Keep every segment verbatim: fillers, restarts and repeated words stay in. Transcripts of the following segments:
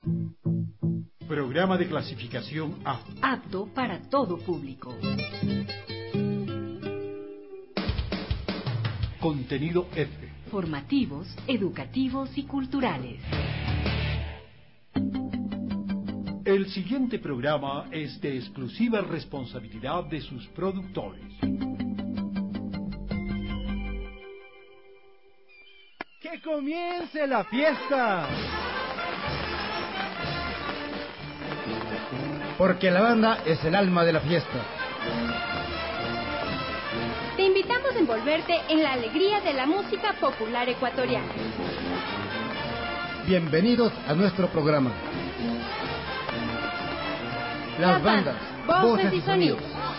Programa de clasificación A. Apto para todo público. Contenido F. Formativos, educativos y culturales. El siguiente programa es de exclusiva responsabilidad de sus productores. ¡Que comience la fiesta! Porque la banda es el alma de la fiesta. Te invitamos a envolverte en la alegría de la música popular ecuatoriana. Bienvenidos a nuestro programa. Las bandas, voces y sonidos.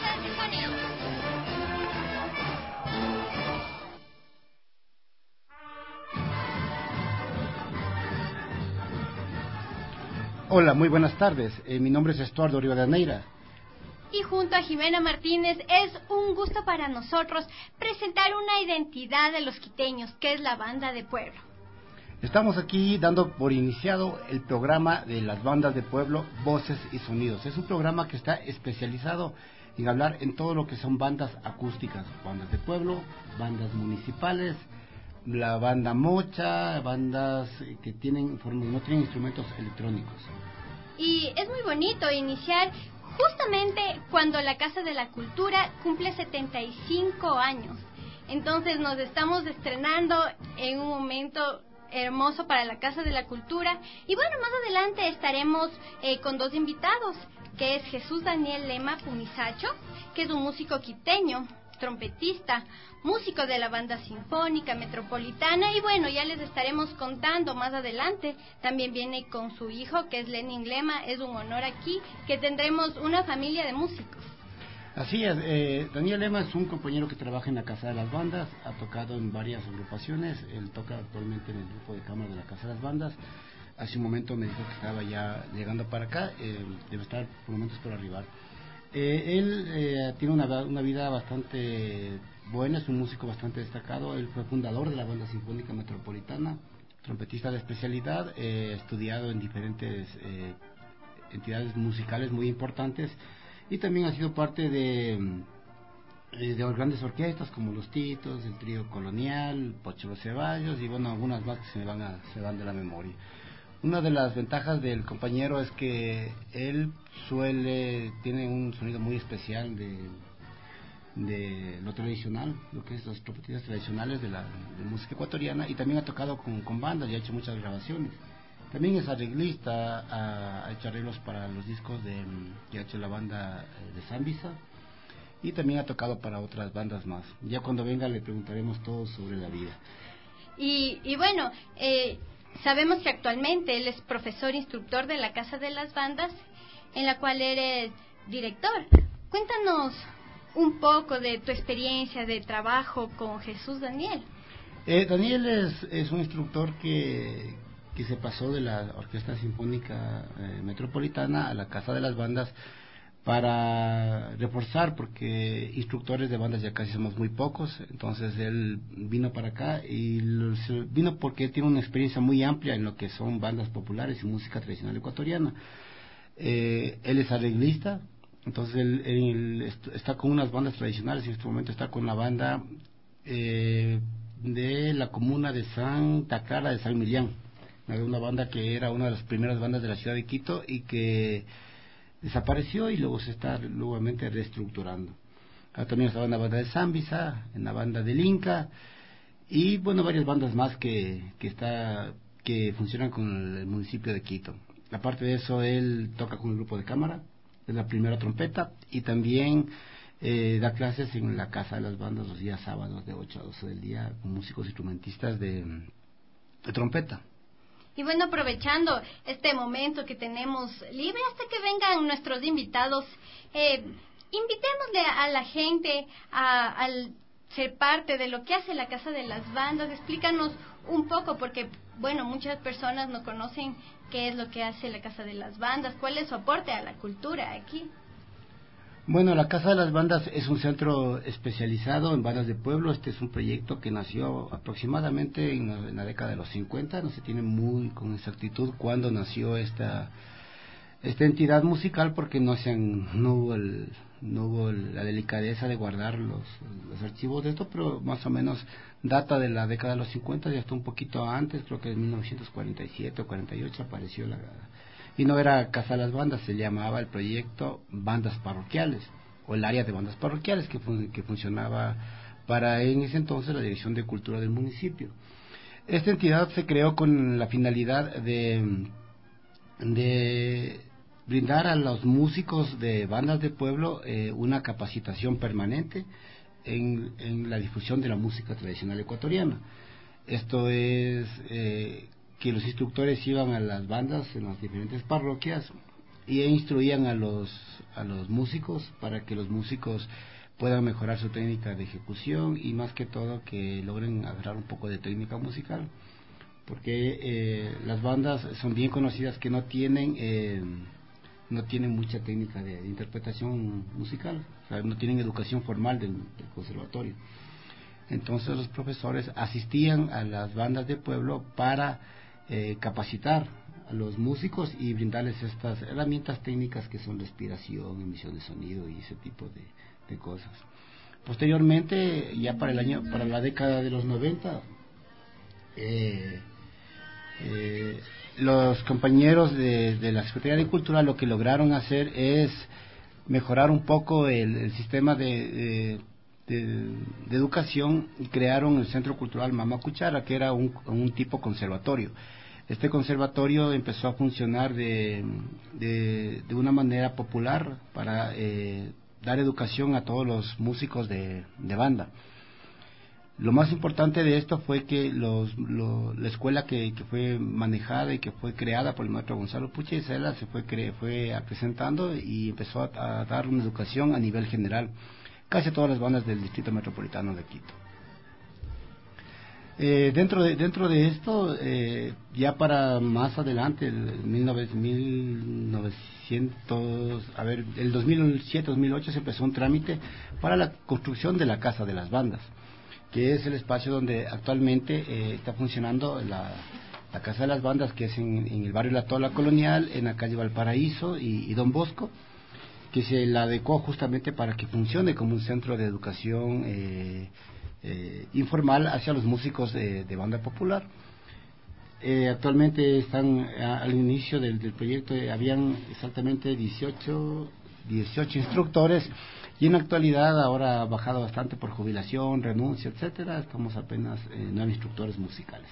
Hola, muy buenas tardes. Eh, mi nombre es Estuardo Rivadeneira. Y junto a Jimena Martínez es un gusto para nosotros presentar una identidad de los quiteños, que es la banda de pueblo. Estamos aquí dando por iniciado el programa de las bandas de pueblo, voces y sonidos. Es un programa que está especializado en hablar en todo lo que son bandas acústicas, bandas de pueblo, bandas municipales, la banda mocha, bandas que tienen no tienen instrumentos electrónicos. Y es muy bonito iniciar justamente cuando la Casa de la Cultura cumple setenta y cinco años. Entonces nos estamos estrenando en un momento hermoso para la Casa de la Cultura. Y bueno, más adelante estaremos eh, con dos invitados, que es Jesús Daniel Lema Pumisacho, que es un músico quiteño, trompetista, músico de la Banda Sinfónica Metropolitana, y bueno, ya les estaremos contando más adelante. También viene con su hijo, que es Lenin Lema. Es un honor aquí que tendremos una familia de músicos. Así es, eh, Daniel Lema es un compañero que trabaja en la Casa de las Bandas, ha tocado en varias agrupaciones, él toca actualmente en el grupo de cámara de la Casa de las Bandas. Hace un momento me dijo que estaba ya llegando para acá, eh, debe estar por momentos por arribar. Eh, él eh, tiene una, una vida bastante buena, es un músico bastante destacado. Él fue fundador de la Banda Sinfónica Metropolitana, trompetista de especialidad, eh, estudiado en diferentes eh, entidades musicales muy importantes, y también ha sido parte de, eh, de grandes orquestas como Los Titos, el Trío Colonial, Pocho Los Ceballos y bueno, algunas más que se me van, a, se van de la memoria. Una de las ventajas del compañero es que él suele, tiene un sonido muy especial de, de lo tradicional, lo que es los trompetistas tradicionales de la de música ecuatoriana, y también ha tocado con, con bandas y ha hecho muchas grabaciones. También es arreglista, ha, ha hecho arreglos para los discos de, que ha hecho la banda de Zambisa, y también ha tocado para otras bandas más. Ya cuando venga le preguntaremos todo sobre la vida. Y, y bueno, eh... sabemos que actualmente él es profesor instructor de la Casa de las Bandas, en la cual eres director. Cuéntanos un poco de tu experiencia de trabajo con Jesús Daniel. Eh, Daniel es, es un instructor que, que se pasó de la Orquesta Sinfónica eh, Metropolitana a la Casa de las Bandas para reforzar, porque instructores de bandas ya casi somos muy pocos. Entonces él vino para acá y los, vino porque tiene una experiencia muy amplia en lo que son bandas populares y música tradicional ecuatoriana. Eh, él es arreglista, entonces él, él está con unas bandas tradicionales. En este momento está con la banda eh, de la comuna de Santa Clara de San Millán, una banda que era una de las primeras bandas de la ciudad de Quito y que desapareció y luego se está nuevamente reestructurando. Ahora también estaba en la banda de Zambisa, en la banda del Inca, y bueno, varias bandas más que, que está que funcionan con el municipio de Quito. Aparte de eso, él toca con el grupo de cámara, es la primera trompeta, y también eh, da clases en la Casa de las Bandas los días sábados de ocho a doce del día con músicos instrumentistas de, de trompeta. Y bueno, aprovechando este momento que tenemos libre hasta que vengan nuestros invitados, eh, invitémosle a la gente a, al ser parte de lo que hace la Casa de las Bandas. Explícanos un poco, porque bueno, muchas personas no conocen qué es lo que hace la Casa de las Bandas, cuál es su aporte a la cultura aquí. Bueno, la Casa de las Bandas es un centro especializado en bandas de pueblo. Este es un proyecto que nació aproximadamente en la, en la década de los cincuenta. No se tiene muy con exactitud cuándo nació esta esta entidad musical, porque no se han, no hubo el, no hubo la delicadeza de guardar los, los archivos de esto, pero más o menos data de la década de los cincuenta y hasta un poquito antes, creo que en mil novecientos cuarenta y siete o cuarenta y ocho apareció la... Y no era Casa de las Bandas, se llamaba el proyecto Bandas Parroquiales, o el área de bandas parroquiales, que, fun que funcionaba para en ese entonces la Dirección de Cultura del municipio. Esta entidad se creó con la finalidad de, de brindar a los músicos de bandas de pueblo eh, una capacitación permanente en, en la difusión de la música tradicional ecuatoriana. Esto es eh, que los instructores iban a las bandas en las diferentes parroquias y instruían a los a los músicos para que los músicos puedan mejorar su técnica de ejecución y más que todo que logren agarrar un poco de técnica musical, porque eh, las bandas son bien conocidas que no tienen eh, no tienen mucha técnica de, de interpretación musical, o sea, no tienen educación formal del, del conservatorio. Entonces los profesores asistían a las bandas de pueblo para eh, capacitar a los músicos y brindarles estas herramientas técnicas que son respiración, emisión de sonido y ese tipo de, de cosas. Posteriormente, ya para el año, para la década de los noventa, eh, eh, los compañeros de, de la Secretaría de Cultura lo que lograron hacer es mejorar un poco el, el sistema de, de, de, de educación y crearon el Centro Cultural Mamá Cuchara, que era un, un tipo conservatorio. Este conservatorio empezó a funcionar de, de, de una manera popular para eh, dar educación a todos los músicos de, de banda. Lo más importante de esto fue que los, lo, la escuela que, que fue manejada y que fue creada por el maestro Gonzalo Pucha y Cela se fue, cre, fue presentando y empezó a, a dar una educación a nivel general, casi a todas las bandas del Distrito Metropolitano de Quito. Eh, dentro de dentro de esto, eh, ya para más adelante, el mil novecientos, a ver, el dos mil siete dos mil ocho se empezó un trámite para la construcción de la Casa de las Bandas, que es el espacio donde actualmente eh, está funcionando la, la Casa de las Bandas, que es en, en el barrio La Tola Colonial, en la calle Valparaíso y, y Don Bosco, que se la adecuó justamente para que funcione como un centro de educación eh, eh, informal hacia los músicos de, de banda popular. Eh, actualmente están a, al inicio del, del proyecto, eh, habían exactamente dieciocho, dieciocho instructores, y en la actualidad ahora ha bajado bastante por jubilación, renuncia, etcétera. Estamos apenas eh, nueve instructores musicales.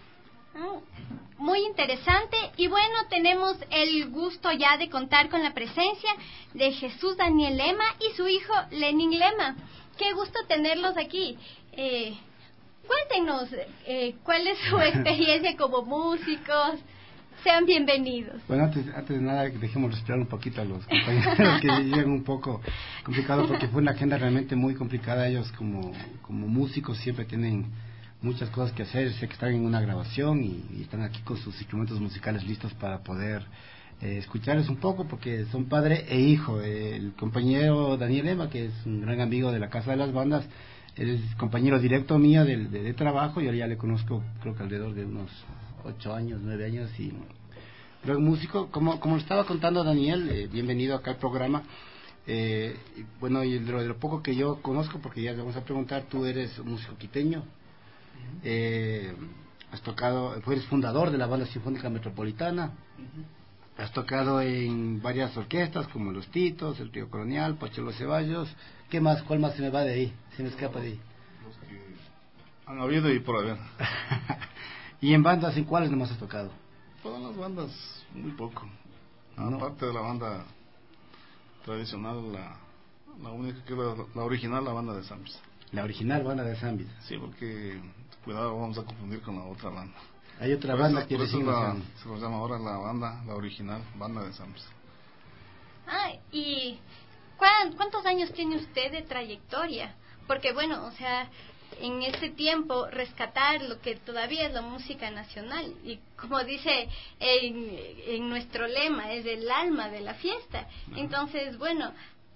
Muy interesante, y bueno, tenemos el gusto ya de contar con la presencia de Jesús Daniel Lema y su hijo Lenin Lema. Qué gusto tenerlos aquí. Eh, cuéntenos eh, cuál es su experiencia como músicos. Sean bienvenidos. Bueno, antes, antes de nada, dejemos respirar un poquito a los compañeros que llegan un poco complicado, porque fue una agenda realmente muy complicada. Ellos como, como músicos siempre tienen muchas cosas que hacer. Sé que están en una grabación y, y están aquí con sus instrumentos musicales listos para poder eh, escucharles un poco, porque son padre e hijo. Eh, el compañero Daniel Lema, que es un gran amigo de la Casa de las Bandas, él es compañero directo mío de, de, de trabajo. Yo ya le conozco, creo que alrededor de unos ocho años, nueve años, y luego músico, como como lo estaba contando Daniel, eh, bienvenido acá al programa. Eh, y bueno, y de lo, de lo poco que yo conozco, porque ya le vamos a preguntar, tú eres un músico quiteño, uh-huh. eh, has tocado, eres fundador de la Banda Sinfónica Metropolitana, uh-huh. has tocado en varias orquestas como Los Titos, el Trío Colonial, Pachelo Ceballos. ¿Qué más? ¿Cuál más se me va de ahí? Se me escapa de ahí. Los que han habido y por haber. ¿Y en bandas en cuáles nomás has tocado? Todas las bandas, muy poco. No. Aparte de la banda tradicional, la, la única que la, la original, la banda de Zambis. La original banda de Zambis. Sí, porque cuidado, vamos a confundir con la otra banda. Hay otra por banda eso, que por eso decimos la, en... se los llama ahora la banda, la original, banda de Zambis. Ah, y ¿cuántos años tiene usted de trayectoria? Porque bueno, o sea, en este tiempo rescatar lo que todavía es la música nacional, y como dice en, en nuestro lema, es el alma de la fiesta. Entonces, bueno,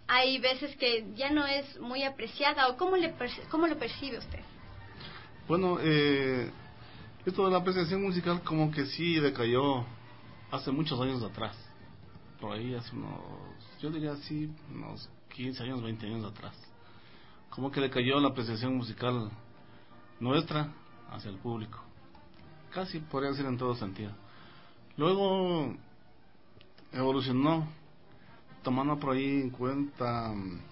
hay veces que ya no es muy apreciada, o cómo, le perci- cómo lo percibe usted. Bueno, eh, esto de la apreciación musical como que sí decayó hace muchos años atrás, por ahí hace unos, yo diría así, unos quince años, veinte años atrás, como que decayó la apreciación musical nuestra hacia el público, casi podría decir en todo sentido. Luego evolucionó, tomando por ahí en cuenta,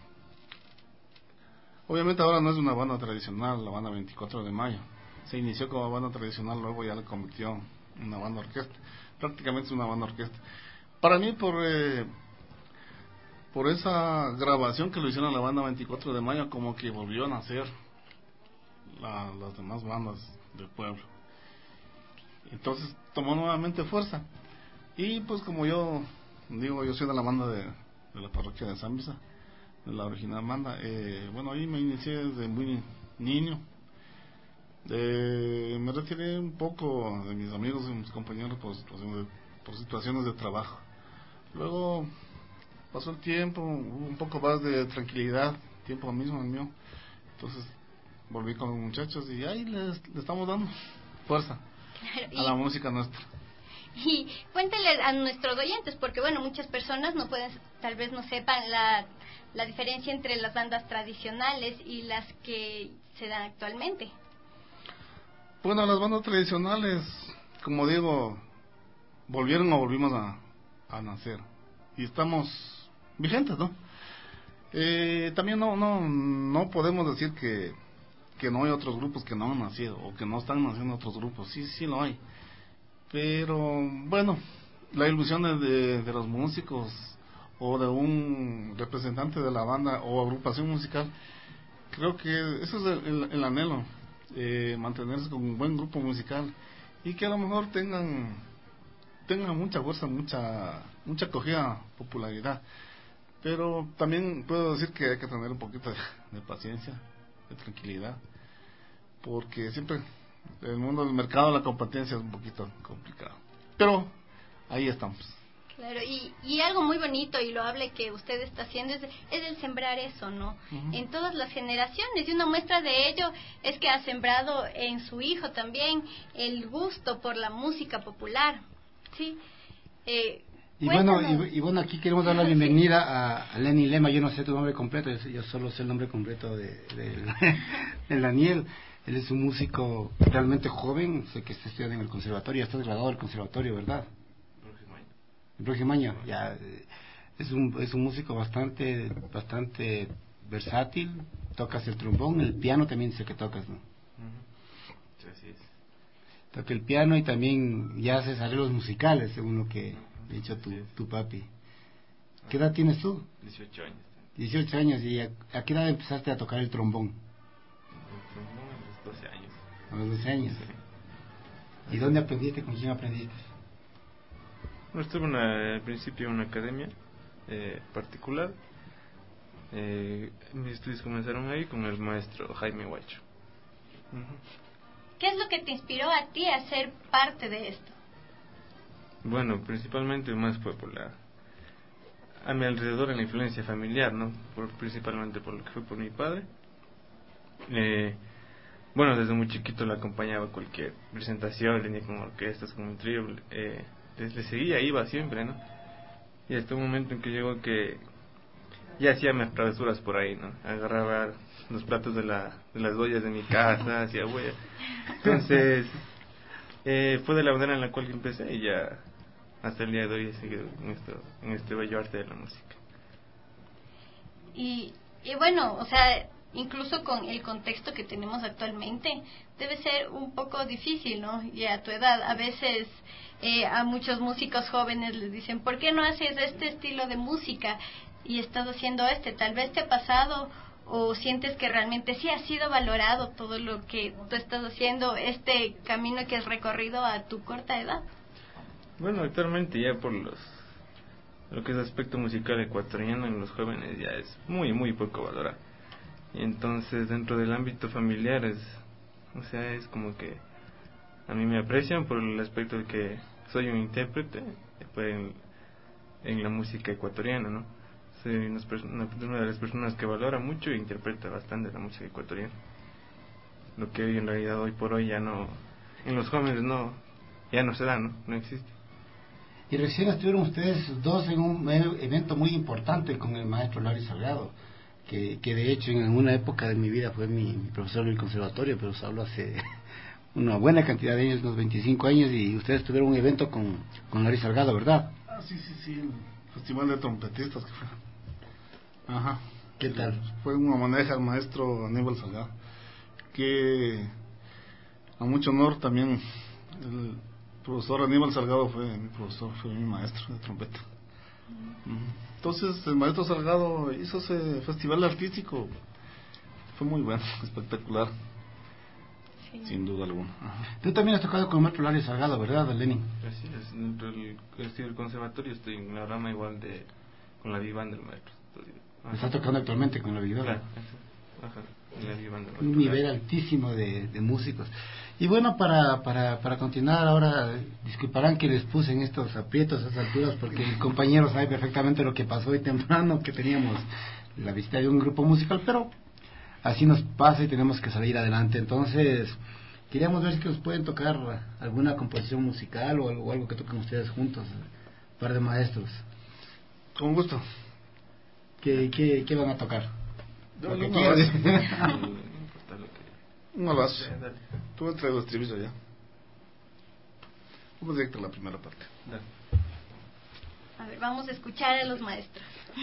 obviamente ahora no es una banda tradicional, la banda veinticuatro de mayo, se inició como banda tradicional, luego ya la convirtió en una banda orquesta, prácticamente es una banda orquesta. Para mí, por eh, por esa grabación que lo hicieron la banda veinticuatro de mayo, como que volvió a nacer la, las demás bandas del pueblo. Entonces tomó nuevamente fuerza. Y pues como yo digo, yo soy de la banda de, de la parroquia de San Visa, de la original banda. Eh, bueno, ahí me inicié desde muy niño. Eh, me retiré un poco de mis amigos y mis compañeros por situaciones de, por situaciones de trabajo. Luego pasó el tiempo, hubo un poco más de tranquilidad, tiempo mismo el mío. Entonces volví con los muchachos y ahí les, les estamos dando fuerza a la música nuestra. Y cuéntale a nuestros oyentes, porque bueno, muchas personas no pueden, tal vez no sepan la, la diferencia entre las bandas tradicionales y las que se dan actualmente. Bueno, las bandas tradicionales, como digo, volvieron o volvimos a, a nacer y estamos vigentes, ¿no? Eh, también no no no podemos decir que que no hay otros grupos que no han nacido o que no están naciendo otros grupos, sí sí lo hay, pero bueno, la ilusión de, de, de los músicos o de un representante de la banda o agrupación musical, creo que eso es el, el, el anhelo, eh, mantenerse con un buen grupo musical y que a lo mejor tengan tengan mucha fuerza, mucha mucha acogida, popularidad, pero también puedo decir que hay que tener un poquito de, de paciencia, de tranquilidad, porque siempre en el mundo del mercado la competencia es un poquito complicado, pero ahí estamos. Claro, y, y algo muy bonito y loable que usted está haciendo es, es el sembrar eso, ¿no? Uh-huh. En todas las generaciones, y una muestra de ello es que ha sembrado en su hijo también el gusto por la música popular, ¿sí? Eh, y bueno, y, y bueno, aquí queremos dar la bienvenida a, a Lenny Lema. Yo no sé tu nombre completo, yo, yo solo sé el nombre completo de, de, de Daniel. Él es un músico realmente joven, sé que está estudiando en el conservatorio, está graduado del conservatorio, ¿verdad? El próximo año, ya. Es un, es un músico bastante bastante versátil, tocas el trombón, el piano también sé que tocas, ¿no? Uh-huh. Así es. Toca el piano y también ya haces arreglos musicales, según lo que ha dicho tu, tu papi. ¿Qué edad tienes tú? dieciocho años. dieciocho años, ¿y a, a qué edad empezaste a tocar el trombón? El trombón a los doce años. A los doce años. Sí. ¿Y dónde aprendiste? ¿Con quién aprendiste? Bueno, estuve una, al principio en una academia eh, particular. Eh, mis estudios comenzaron ahí con el maestro Jaime Huacho. Uh-huh. ¿Qué es lo que te inspiró a ti a ser parte de esto? Bueno, principalmente más fue por la a mi alrededor en la influencia familiar, ¿no? Por, principalmente por lo que fue por mi padre. Eh, bueno, desde muy chiquito le acompañaba a cualquier presentación, venía con orquestas, con un trío, eh, le seguía, iba siempre, ¿no? Y hasta un momento en que llegó que ya hacía mis travesuras por ahí, ¿no? Agarraba los platos de, la, de las ollas de mi casa, hacía huella. Entonces, eh, fue de la manera en la cual empecé y ya hasta el día de hoy he seguido en, esto, en este bello arte de la música. Y, y bueno, o sea, incluso con el contexto que tenemos actualmente, debe ser un poco difícil, ¿no? Y a tu edad, a veces eh, a muchos músicos jóvenes les dicen, ¿por qué no haces este estilo de música y estás haciendo este? Tal vez te ha pasado o sientes que realmente sí ha sido valorado todo lo que tú estás haciendo, este camino que has recorrido a tu corta edad. Bueno, actualmente ya por los lo que es aspecto musical ecuatoriano en los jóvenes ya es muy, muy poco valorado. Y entonces dentro del ámbito familiar es, o sea, es como que a mí me aprecian por el aspecto de que soy un intérprete en, en la música ecuatoriana, ¿no? O soy una, una de las personas que valora mucho e interpreta bastante la música ecuatoriana. Lo que hoy en realidad hoy por hoy ya no, en los jóvenes no, ya no se da, no, no existe. Y recién estuvieron ustedes dos en un evento muy importante con el maestro Larry Salgado, que, que de hecho en una época de mi vida fue mi, mi profesor en el conservatorio, pero os hablo hace una buena cantidad de años, unos veinticinco años, y ustedes tuvieron un evento con, con Larry Salgado, ¿verdad? Ah, sí, sí, sí, el Festival de Trompetistas que fue. Ajá. ¿Qué tal? Fue un homenaje al maestro Aníbal Salgado, que a mucho honor también el profesor Aníbal Salgado fue mi profesor, fue mi maestro de trompeta. Entonces el maestro Salgado hizo ese festival artístico, fue muy bueno, espectacular, sí. Sin duda alguna. Ajá. Tú también has tocado con el maestro Larry Salgado, ¿verdad, Lenin? Así es, dentro del, del conservatorio estoy en la rama igual de con la Vivan del maestro. ¿Estás tocando actualmente con la Vivan? Claro, ajá, en la Vivan del maestro. Un nivel altísimo de, de músicos. Y bueno, para, para, para continuar ahora, disculparán que les puse en estos aprietos a estas alturas, porque el compañero sabe perfectamente lo que pasó hoy temprano, que teníamos la visita de un grupo musical, pero así nos pasa y tenemos que salir adelante. Entonces, queríamos ver si que nos pueden tocar alguna composición musical o algo, algo que toquen ustedes juntos, un par de maestros. Con gusto. ¿Qué, qué, qué van a tocar? Yo, lo que quieras. Un abrazo. Tú entre los estribillos ya. Vamos directo a la primera parte. Dale. A ver, vamos a escuchar a los maestros.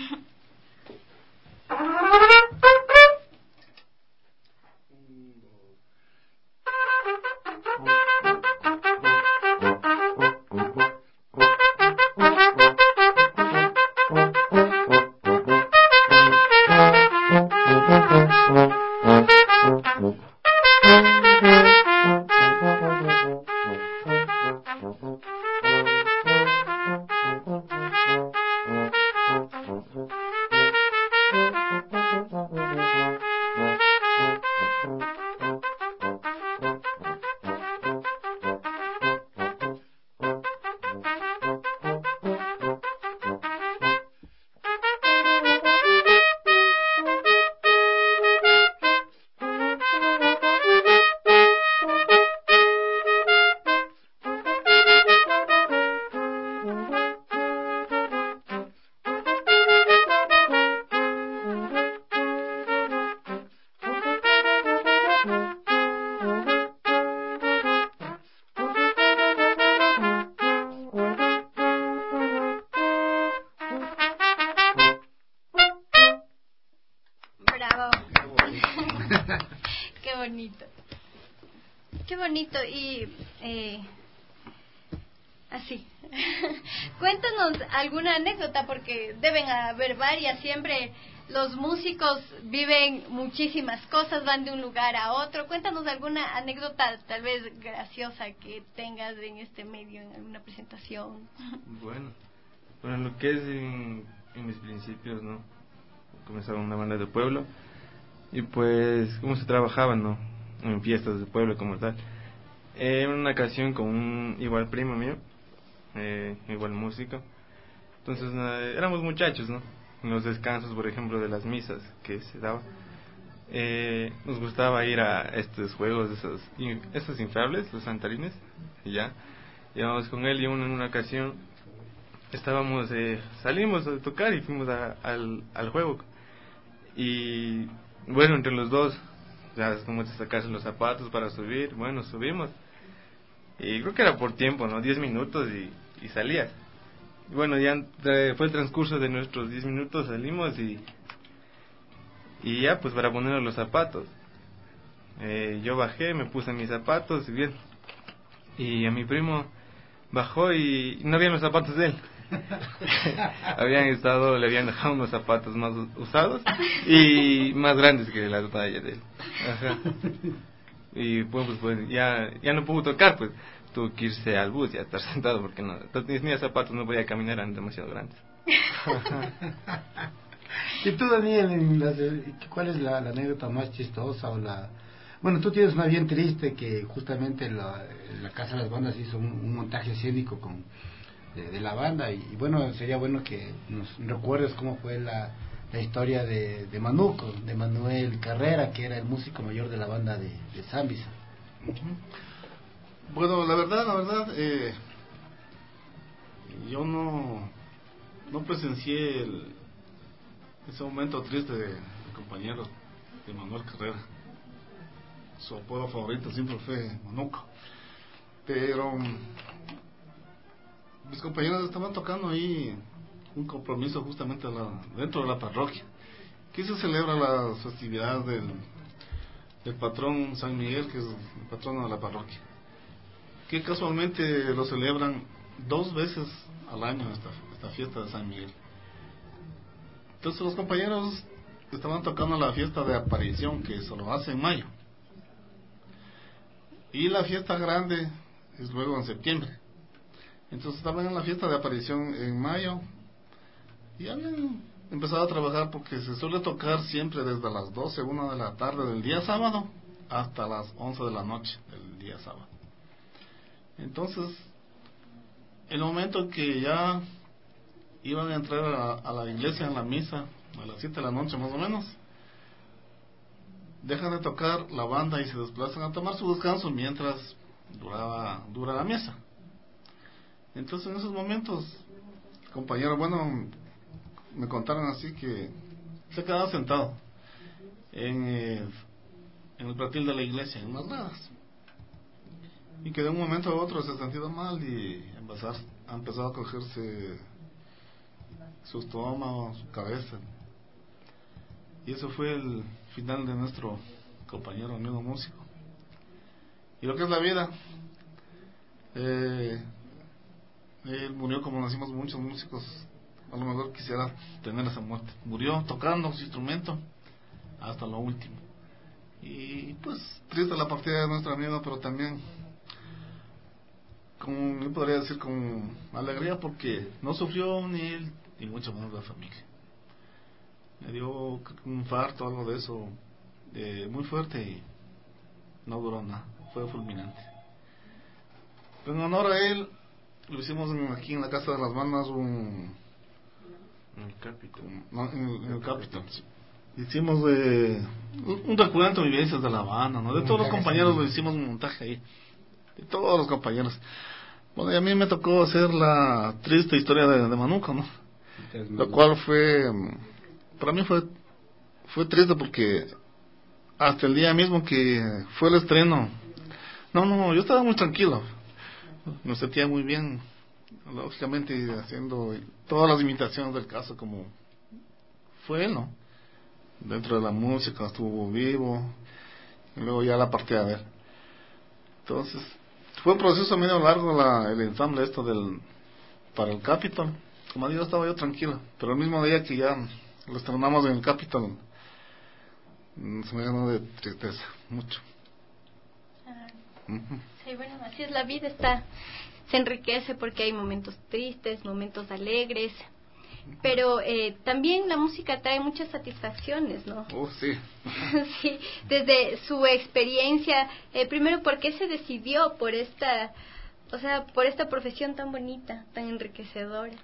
Qué bonito. Y eh, así cuéntanos alguna anécdota, porque deben haber varias. Siempre los músicos viven muchísimas cosas, van de un lugar a otro. Cuéntanos alguna anécdota tal vez graciosa que tengas en este medio, en alguna presentación. Bueno, bueno, lo que es en, en mis principios, ¿no? Comenzaba una banda de pueblo y pues cómo se trabajaba, ¿no? En fiestas de pueblo como tal. En una ocasión con un igual primo mío, eh, igual músico. Entonces eh, éramos muchachos, ¿no? En los descansos, por ejemplo, de las misas que se daba, eh, nos gustaba ir a estos juegos, esos, esos inflables, los santarines, y ya. Íbamos con él y uno en una ocasión estábamos, eh, salimos a tocar y fuimos a, al, al juego. Y bueno, entre los dos, ya como te sacarse los zapatos para subir, bueno, subimos. Y creo que era por tiempo, ¿no? Diez minutos y, y salías. Y bueno, ya eh, fue el transcurso de nuestros diez minutos, salimos y y ya pues para poner los zapatos. Eh, yo bajé, me puse mis zapatos y bien. Y a mi primo bajó y no habían los zapatos de él. Habían estado, le habían dejado unos zapatos más usados y más grandes que la talla de él. Ajá. Y pues, pues ya, ya no pudo tocar, pues tuvo que irse al bus y a estar sentado porque no tenía zapatos, no podía caminar, eran demasiado grandes. Y tú, Daniel, ¿cuál es la, la anécdota más chistosa o la... Bueno, tú tienes una bien triste que justamente la, la Casa de las Bandas hizo un, un montaje escénico con, de, de la banda. Y, y bueno, sería bueno que nos recuerdes cómo fue la, la historia de, de Manuco, de Manuel Carrera, que era el músico mayor de la banda de, de Zambisa. Uh-huh. Bueno, la verdad, la verdad, eh, yo no, no presencié el, ese momento triste de, de compañero de Manuel Carrera. Su apodo favorito siempre fue Manuco. Pero mis compañeros estaban tocando ahí un compromiso justamente la, dentro de la parroquia. Aquí se celebra las festividades del, del patrón San Miguel, que es el patrono de la parroquia, que casualmente lo celebran dos veces al año esta, esta fiesta de San Miguel. Entonces los compañeros estaban tocando la fiesta de aparición, que se lo hace en mayo, y la fiesta grande es luego en septiembre. Entonces estaban en la fiesta de aparición en mayo y habían empezado a trabajar, porque se suele tocar siempre desde las doce, una de la tarde del día sábado hasta las once de la noche del día sábado. Entonces, el momento que ya iban a entrar a, a la iglesia en la misa, a las siete de la noche más o menos, dejan de tocar la banda y se desplazan a tomar su descanso mientras duraba, dura la misa. Entonces en esos momentos, compañero, bueno, me contaron así que se quedaba sentado en, eh, en el pretil de la iglesia, en unas gradas, y que de un momento a otro se sentía mal y empezar, ha empezado a cogerse su estómago, su cabeza. Y eso fue el final de nuestro compañero, amigo músico. Y lo que es la vida, eh, él murió como nacimos muchos músicos. A lo mejor quisiera tener esa muerte. Murió tocando su instrumento hasta lo último. Y pues triste la partida de nuestro amigo, pero también con, yo podría decir con alegría, porque no sufrió ni él ni mucho menos la familia. Me dio un infarto, algo de eso, eh, muy fuerte, y no duró nada, fue fulminante. Pero en honor a él, lo hicimos en, aquí en la Casa de las Bandas, un... En el Capitol. No, en, en el Capitol, sí. Hicimos eh, un, un recuento de vivencias de la banda, ¿no? De todos los compañeros, lo hicimos un montaje ahí, de todos los compañeros. Bueno, y a mí me tocó hacer la triste historia de, de Manuco, ¿no? Lo cual fue... Para mí fue fue triste, porque hasta el día mismo que fue el estreno, no, no, yo estaba muy tranquilo, me sentía muy bien, lógicamente haciendo todas las imitaciones del caso como fue él, ¿no? Dentro de la música estuvo vivo, y luego ya la partí a ver. Entonces fue un proceso medio largo la, el ensamble esto del para el Capitol. Como digo, estaba yo tranquilo, pero el mismo día que ya lo estrenamos en el Capitol, se me llenó de tristeza, mucho. Ah, uh-huh. Sí, bueno, así es la vida, está, se enriquece porque hay momentos tristes, momentos alegres, pero eh, también la música trae muchas satisfacciones, ¿no? Oh, sí. Sí, desde su experiencia, eh, primero, ¿por qué se decidió por esta, o sea, por esta profesión tan bonita, tan enriquecedora?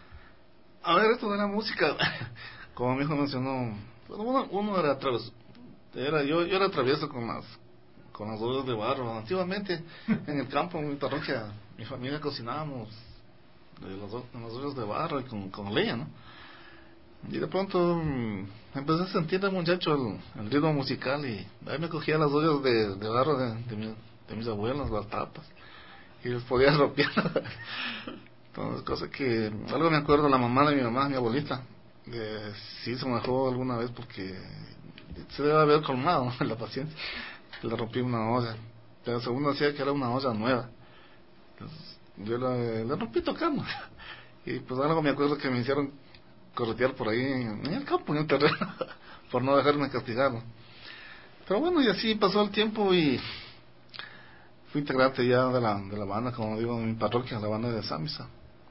A ver, esto de la música, como mi hijo mencionó, bueno, uno, uno era travieso, era, yo, yo era travieso con las con las ollas de barro. Antiguamente, en el campo, en mi parroquia, mi familia cocinábamos de las, en las ollas de barro y con, con leña, ¿no? Y de pronto mmm, empecé a sentir de muchacho el, el ritmo musical, y ahí me cogía las ollas de, de barro de, de, mi, de mis abuelos, las tapas, y les podía romper. Entonces, cosa que, algo me acuerdo, la mamá de mi mamá, mi abuelita, eh, sí se me dejó alguna vez porque se debe haber colmado la paciencia. Le rompí una olla, pero la segunda decía que era una olla nueva. Entonces, yo la, la rompí tocando. Y pues algo me acuerdo que me hicieron corretear por ahí en, en el campo, en el terreno, por no dejarme castigarlo. Pero bueno, y así pasó el tiempo y fui integrante ya de la, de la banda, como digo, en mi parroquia, la banda de Zambisa.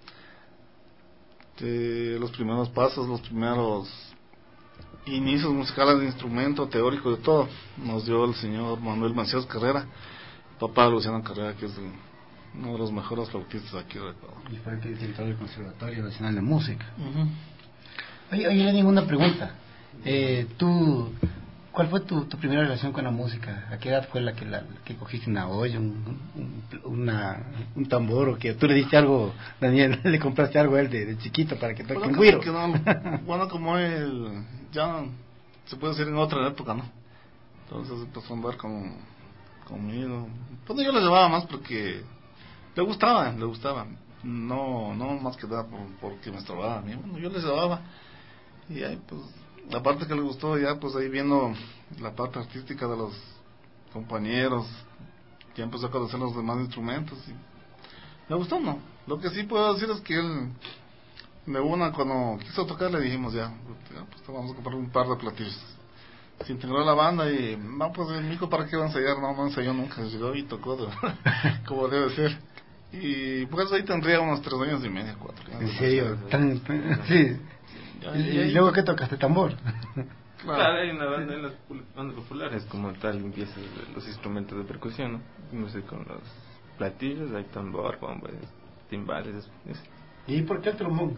De los primeros pasos, los primeros inicios musicales de instrumento, teórico, de todo, nos dio el señor Manuel Macías Carrera, papá de Luciano Carrera, que es el uno de los mejores flautistas aquí de Ecuador. Y fue el director del Conservatorio Nacional de Música. Uh-huh. Oye, oye, le tengo una pregunta. Eh, tú, ¿cuál fue tu, tu primera relación con la música? ¿A qué edad fue la que la que cogiste una olla, un, un, una, un tambor, o que tú le diste algo, Daniel, le compraste algo a él de, de chiquito para que toque Bueno, un como güiro? que no, bueno, como él ya se puede decir en otra época, ¿no? Entonces empezó a andar con, conmigo. Pues yo le llevaba más porque le gustaba, le gustaba. No, no más que nada por, porque me estorbaba a mí. Bueno, yo le llevaba. Y ahí, pues, la parte que le gustó, ya, pues, ahí viendo la parte artística de los compañeros, ya empezó a conocer los demás instrumentos y me gustó, ¿no? Lo que sí puedo decir es que él, de una, cuando quiso tocar, le dijimos, ya, ya pues, te vamos a comprar un par de platillos. Se integró a la banda y, no, pues, el mico, ¿para qué va a ensayar? No, no ensayó nunca, llegó y tocó, de, como debe ser. Y, pues, ahí tendría unos tres años y medio, cuatro. ¿En serio? ¿Tan, tan, sí. Ya, ¿Y, y, y luego qué tocaste? ¿Tambor? Claro, claro, hay una banda en las bandas populares como tal empiezan los instrumentos de percusión, ¿no? Empecé con los platillos, hay tambor, bombas, timbales. Es... ¿Y por qué el trombón?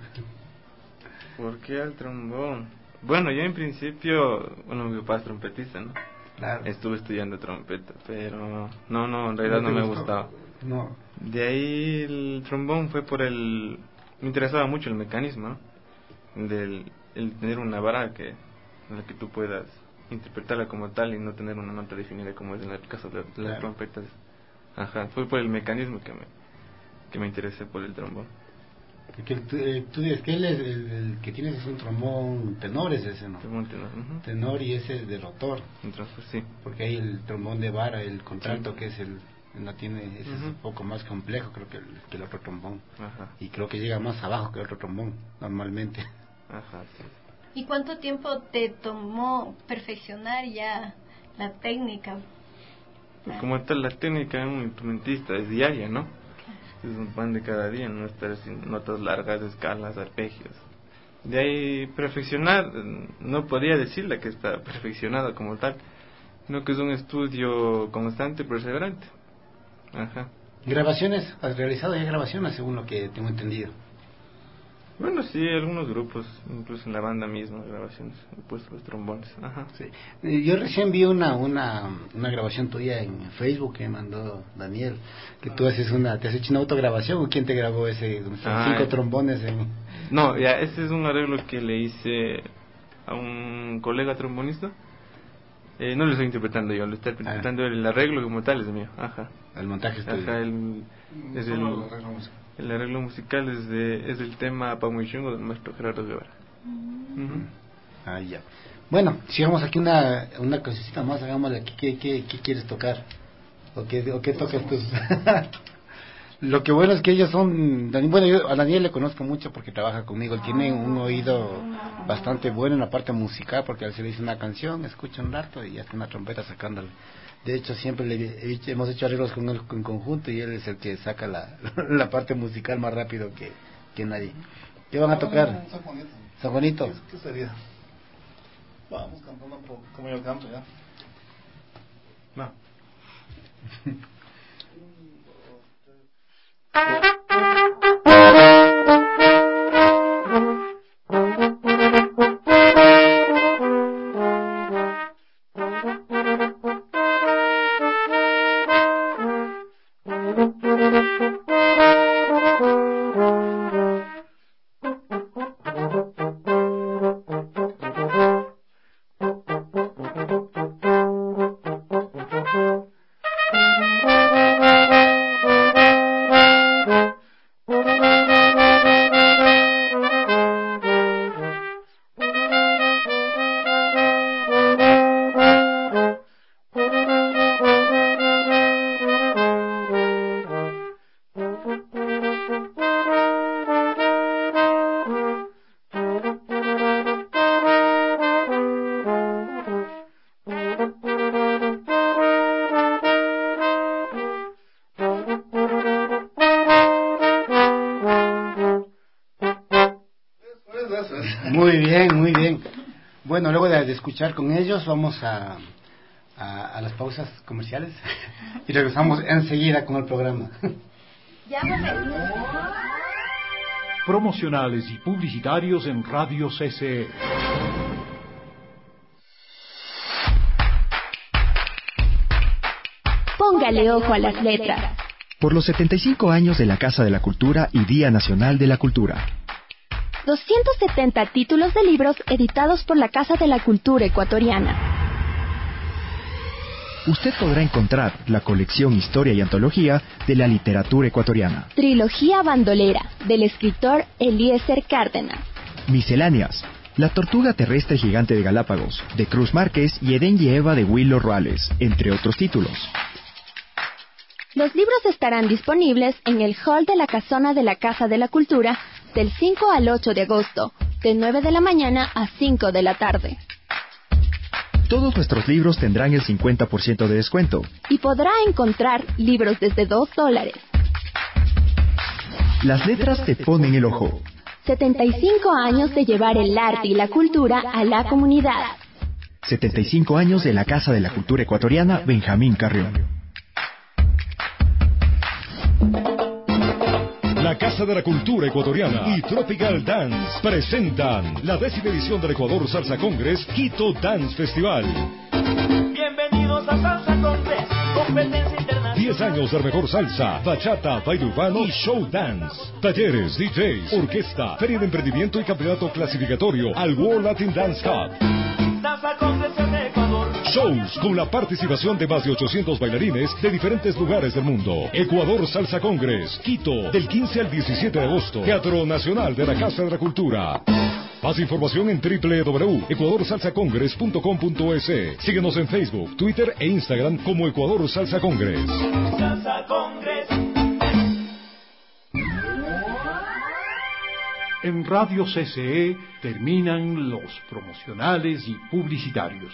¿Por qué el trombón? Bueno, yo en principio, bueno, mi papá es trompetista, ¿no? Claro. Estuve estudiando trompeta, pero no, no, en realidad no, no me gustó? gustaba. No. De ahí el trombón fue por el... Me interesaba mucho el mecanismo, ¿no? Del el tener una vara que en la que tú puedas interpretarla como tal y no tener una nota definida como es en el caso de, de las claro. trompetas. Ajá, fue por el mecanismo que me que me interesé por el trombón. Porque tú, eh, tú dices que él es el, el que tienes es un trombón tenor, es ese, ¿no? Trombón tenor, uh-huh. Tenor, y ese es de rotor. Entonces, pues, sí. Porque hay el trombón de vara, el contralto, sí, que es el no tiene, ese uh-huh. es un poco más complejo, creo que el, que el otro trombón. Ajá. Y creo que llega más abajo que el otro trombón normalmente. Ajá, sí. ¿Y cuánto tiempo te tomó perfeccionar ya la técnica? Pues como tal, la técnica de un instrumentista es diaria, ¿no? Es un pan de cada día, no estar sin notas largas, escalas, arpegios. De ahí perfeccionar, no podría decirle que está perfeccionado como tal, sino que es un estudio constante, perseverante. Ajá. ¿Grabaciones? ¿Has realizado ya grabaciones según lo que tengo entendido? Bueno, sí, algunos grupos, incluso en la banda misma, grabaciones, he puesto los trombones. Ajá. Sí. Yo recién vi una una una grabación tuya en Facebook que mandó Daniel, que tú haces una, ¿te has hecho una autograbación o quién te grabó ese, ah, cinco eh. trombones en... No, ya, ese es un arreglo que le hice a un colega trombonista. Eh, no lo estoy interpretando yo, lo está interpretando ah. el arreglo como tal, es mío. Ajá. El montaje es tuyo. Ajá, el, es el, el arreglo musical es, de, es del tema Pamuichungo del maestro Gerardo Guevara. Mm. Uh-huh. Ah, ya. Bueno, sigamos aquí una una cosita más, hagámosle. ¿Qué, qué, qué, qué quieres tocar? ¿O qué, o qué tocas tú? Lo que bueno es que ellos son... Bueno, yo a Daniel le conozco mucho porque trabaja conmigo. Él tiene un oído bastante bueno en la parte musical, porque al se le dice una canción, escucha un rato y ya está una trompeta sacándola. De hecho, siempre le hemos hecho arreglos con él en conjunto y él es el que saca la, la parte musical más rápido que, que nadie. ¿Qué van a tocar? San Juanito. San Juanito. ¿Qué, ¿Qué sería? Vamos cantando un poco, como yo canto ya. No. Muy bien, muy bien. Bueno, luego de, de escuchar con ellos, vamos a, a, a las pausas comerciales y regresamos enseguida con el programa. Ya volvemos. Promocionales y publicitarios en Radio C C E. Póngale ojo a las letras. Por los setenta y cinco años de la Casa de la Cultura y Día Nacional de la Cultura. doscientos setenta títulos de libros editados por la Casa de la Cultura ecuatoriana. Usted podrá encontrar la colección Historia y Antología de la Literatura Ecuatoriana. Trilogía Bandolera, del escritor Eliezer Cárdenas. Misceláneas. La Tortuga Terrestre Gigante de Galápagos, de Cruz Márquez y Edén y Eva de Willo Roales, entre otros títulos. Los libros estarán disponibles en el hall de la Casona de la Casa de la Cultura del cinco al ocho de agosto, de nueve de la mañana a cinco de la tarde. Todos nuestros libros tendrán el cincuenta por ciento de descuento. Y podrá encontrar libros desde dos dólares. Las letras te ponen el ojo. setenta y cinco años de llevar el arte y la cultura a la comunidad. setenta y cinco años de la Casa de la Cultura Ecuatoriana Benjamín Carrión. La Casa de la Cultura Ecuatoriana y Tropical Dance presentan la décima edición del Ecuador Salsa Congress Quito Dance Festival. Bienvenidos a Salsa Congress, competencia internacional. diez años de mejor salsa, bachata, baile urbano y show dance. Talleres, D Js, orquesta, feria de emprendimiento y campeonato clasificatorio al World Latin Dance Cup. Salsa Congress en Ecuador. Shows con la participación de más de ochocientos bailarines de diferentes lugares del mundo. Ecuador Salsa Congress, Quito, del quince al diecisiete de agosto. Teatro Nacional de la Casa de la Cultura. Más información en doble u doble u doble u punto ecuador salsa congress punto com punto es. Síguenos en Facebook, Twitter e Instagram como Ecuador Salsa Congress. Salsa Congress. En Radio C C E terminan los promocionales y publicitarios.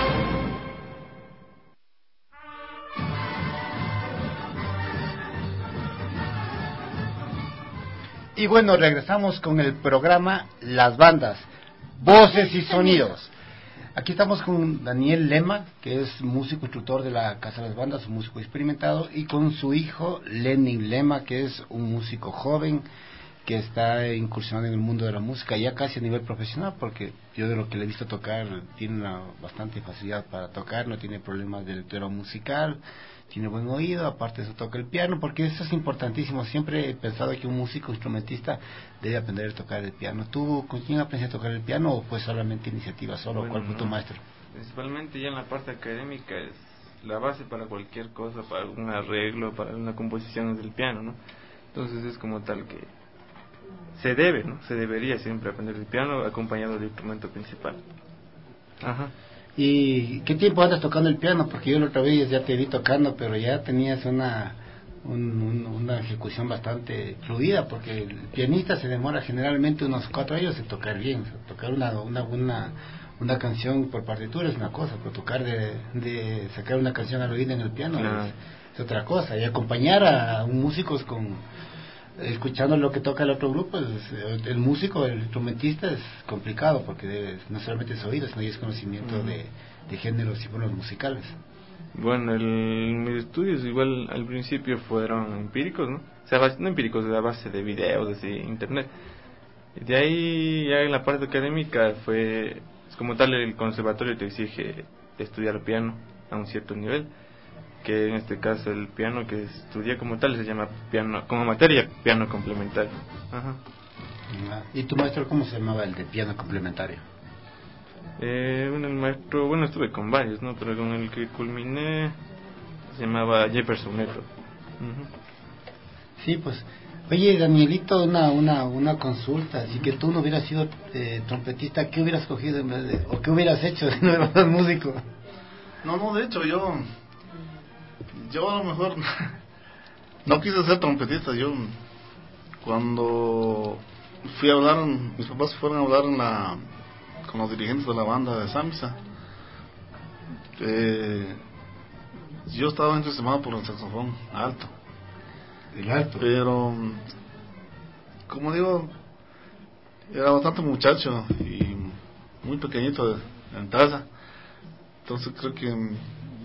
Y bueno, regresamos con el programa Las Bandas, Voces y Sonidos. Aquí estamos con Daniel Lema, que es músico instructor de la Casa de las Bandas, un músico experimentado, y con su hijo Lenin Lema, que es un músico joven que está incursionando en el mundo de la música ya casi a nivel profesional, porque yo de lo que le he visto tocar tiene una bastante facilidad para tocar, no tiene problemas de lectura musical, tiene buen oído, aparte de eso toca el piano, porque eso es importantísimo. Siempre he pensado que un músico instrumentista debe aprender a tocar el piano. ¿Tú con quién aprendiste a tocar el piano o fue solamente iniciativa solo? Bueno, ¿Cuál fue tu no. maestro? Principalmente ya en la parte académica es la base para cualquier cosa, para algún arreglo, para una composición del piano, ¿no? Entonces es como tal que se debe, ¿no? Se debería siempre aprender el piano acompañado del instrumento principal. Ajá. ¿Y qué tiempo andas tocando el piano? Porque yo la otra vez ya te vi tocando, pero ya tenías una un, un, una ejecución bastante fluida, porque el pianista se demora generalmente unos cuatro años en tocar bien. O sea, tocar una, una, una, una canción por partitura es una cosa, pero tocar de, de sacar una canción al oído en el piano Claro. es, es otra cosa. Y acompañar a un músico con... escuchando lo que toca el otro grupo, es, el músico, el instrumentista es complicado porque debe, no solamente es oído, sino es conocimiento uh-huh. de, de géneros y formas musicales. Bueno, el, mis estudios igual al principio fueron empíricos, ¿no? O sea, base, no empíricos, de la base de videos, así, internet. Y de ahí ya en la parte académica fue, como tal el conservatorio te exige estudiar piano a un cierto nivel, que en este caso el piano que estudié como tal se llama piano, como materia, piano complementario. Ajá. ¿Y tu maestro cómo se llamaba el de piano complementario? Eh, bueno, el maestro, bueno, estuve con varios, ¿no? Pero con el que culminé se llamaba Jefferson Neto. Uh-huh. Sí, pues, oye, Danielito, una una una consulta, si que tú no hubieras sido eh, trompetista, ¿qué hubieras cogido en vez de, o qué hubieras hecho si no eras músico? No, no, de hecho yo yo a lo mejor no quise ser trompetista. Yo cuando fui a hablar, mis papás fueron a hablar en la, con los dirigentes de la banda de Samisa, eh, yo estaba entusiasmado por el saxofón alto, el alto, pero como digo, era bastante muchacho y muy pequeñito en taza, entonces creo que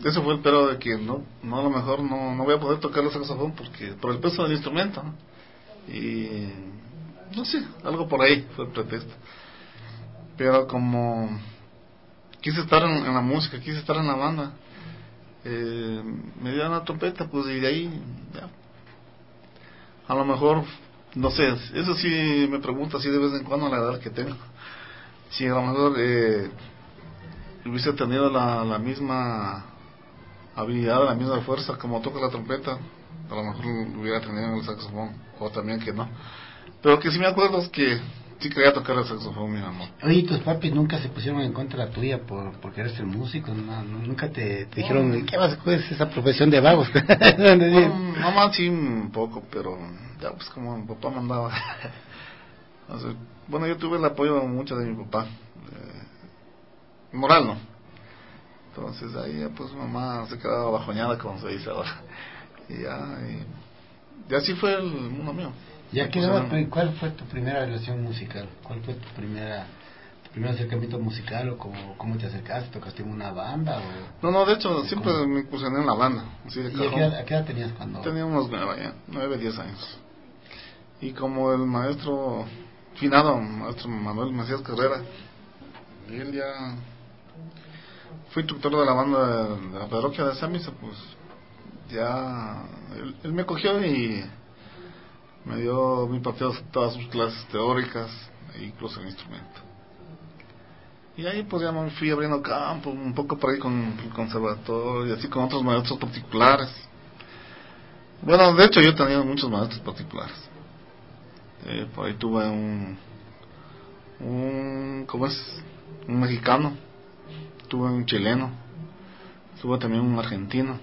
ese fue el pero de que no, no a lo mejor no, no voy a poder tocar el saxofón porque por el peso del instrumento, ¿no? Y no sé, algo por ahí fue el pretexto. Pero como quise estar en, en la música, quise estar en la banda, eh, me dieron la trompeta, pues y de ahí ya. A lo mejor, no sé, eso sí me pregunto así de vez en cuando a la edad que tengo, si a lo mejor eh, hubiese tenido la, la misma habilidad, la misma fuerza como toca la trompeta, a lo mejor lo hubiera tenido en el saxofón, o también que no. Pero que sí me acuerdo es que sí quería tocar el saxofón, mi amor. Oye, ¿tus papis nunca se pusieron en contra tuya por, por querer ser músico? No, no, nunca te, te dijeron, no. ¿Qué vas a hacer esa profesión de vagos? Bueno, mamá sí un poco, pero ya pues como mi papá mandaba. O sea, bueno, yo tuve el apoyo mucho de mi papá, eh, moral, ¿no? Entonces ahí ya pues mamá se quedaba bajoñada, como se dice ahora. Y ya, y, y así fue el mundo mío. ¿Ya quedaba, cuál fue tu primera relación musical? ¿Cuál fue tu primera tu primer acercamiento musical o cómo, cómo te acercaste? ¿Tocaste en una banda? O, no, no, de hecho siempre cómo? Me incursioné en la banda. Así de ¿Y a qué, edad, a qué edad tenías cuando? Tenía unos nueve, ya, nueve, diez años. Y como el maestro finado, maestro Manuel Macías Carrera, él ya fue instructor de la banda de, de la parroquia de San Misa, pues ya él, él me cogió y me dio mi partido todas sus clases teóricas e incluso el instrumento. Y ahí pues ya me fui abriendo campo un poco por ahí con el conservatorio y así con otros maestros particulares. Bueno, de hecho yo he tenido muchos maestros particulares. Eh, por ahí tuve un un ¿cómo es? Un mexicano, tuve un chileno, tuve también un argentino.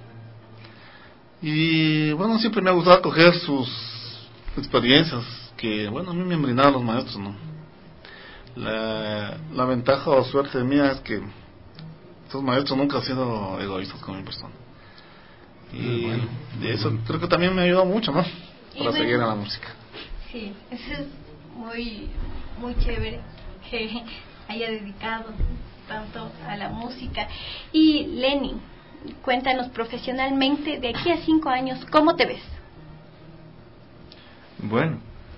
Y bueno, siempre me ha gustado coger sus experiencias que, bueno, a mí me han brindado los maestros, ¿no? La, la ventaja o suerte mía es que estos maestros nunca han sido egoístas con mi persona. Y bueno, de eso creo que también me ayudó mucho, ¿no? Para bueno, seguir en la música. Sí, eso es muy, muy chévere que haya dedicado tanto a la música. Y Lenny, cuéntanos profesionalmente, de aquí a cinco años, ¿cómo te ves? Bueno,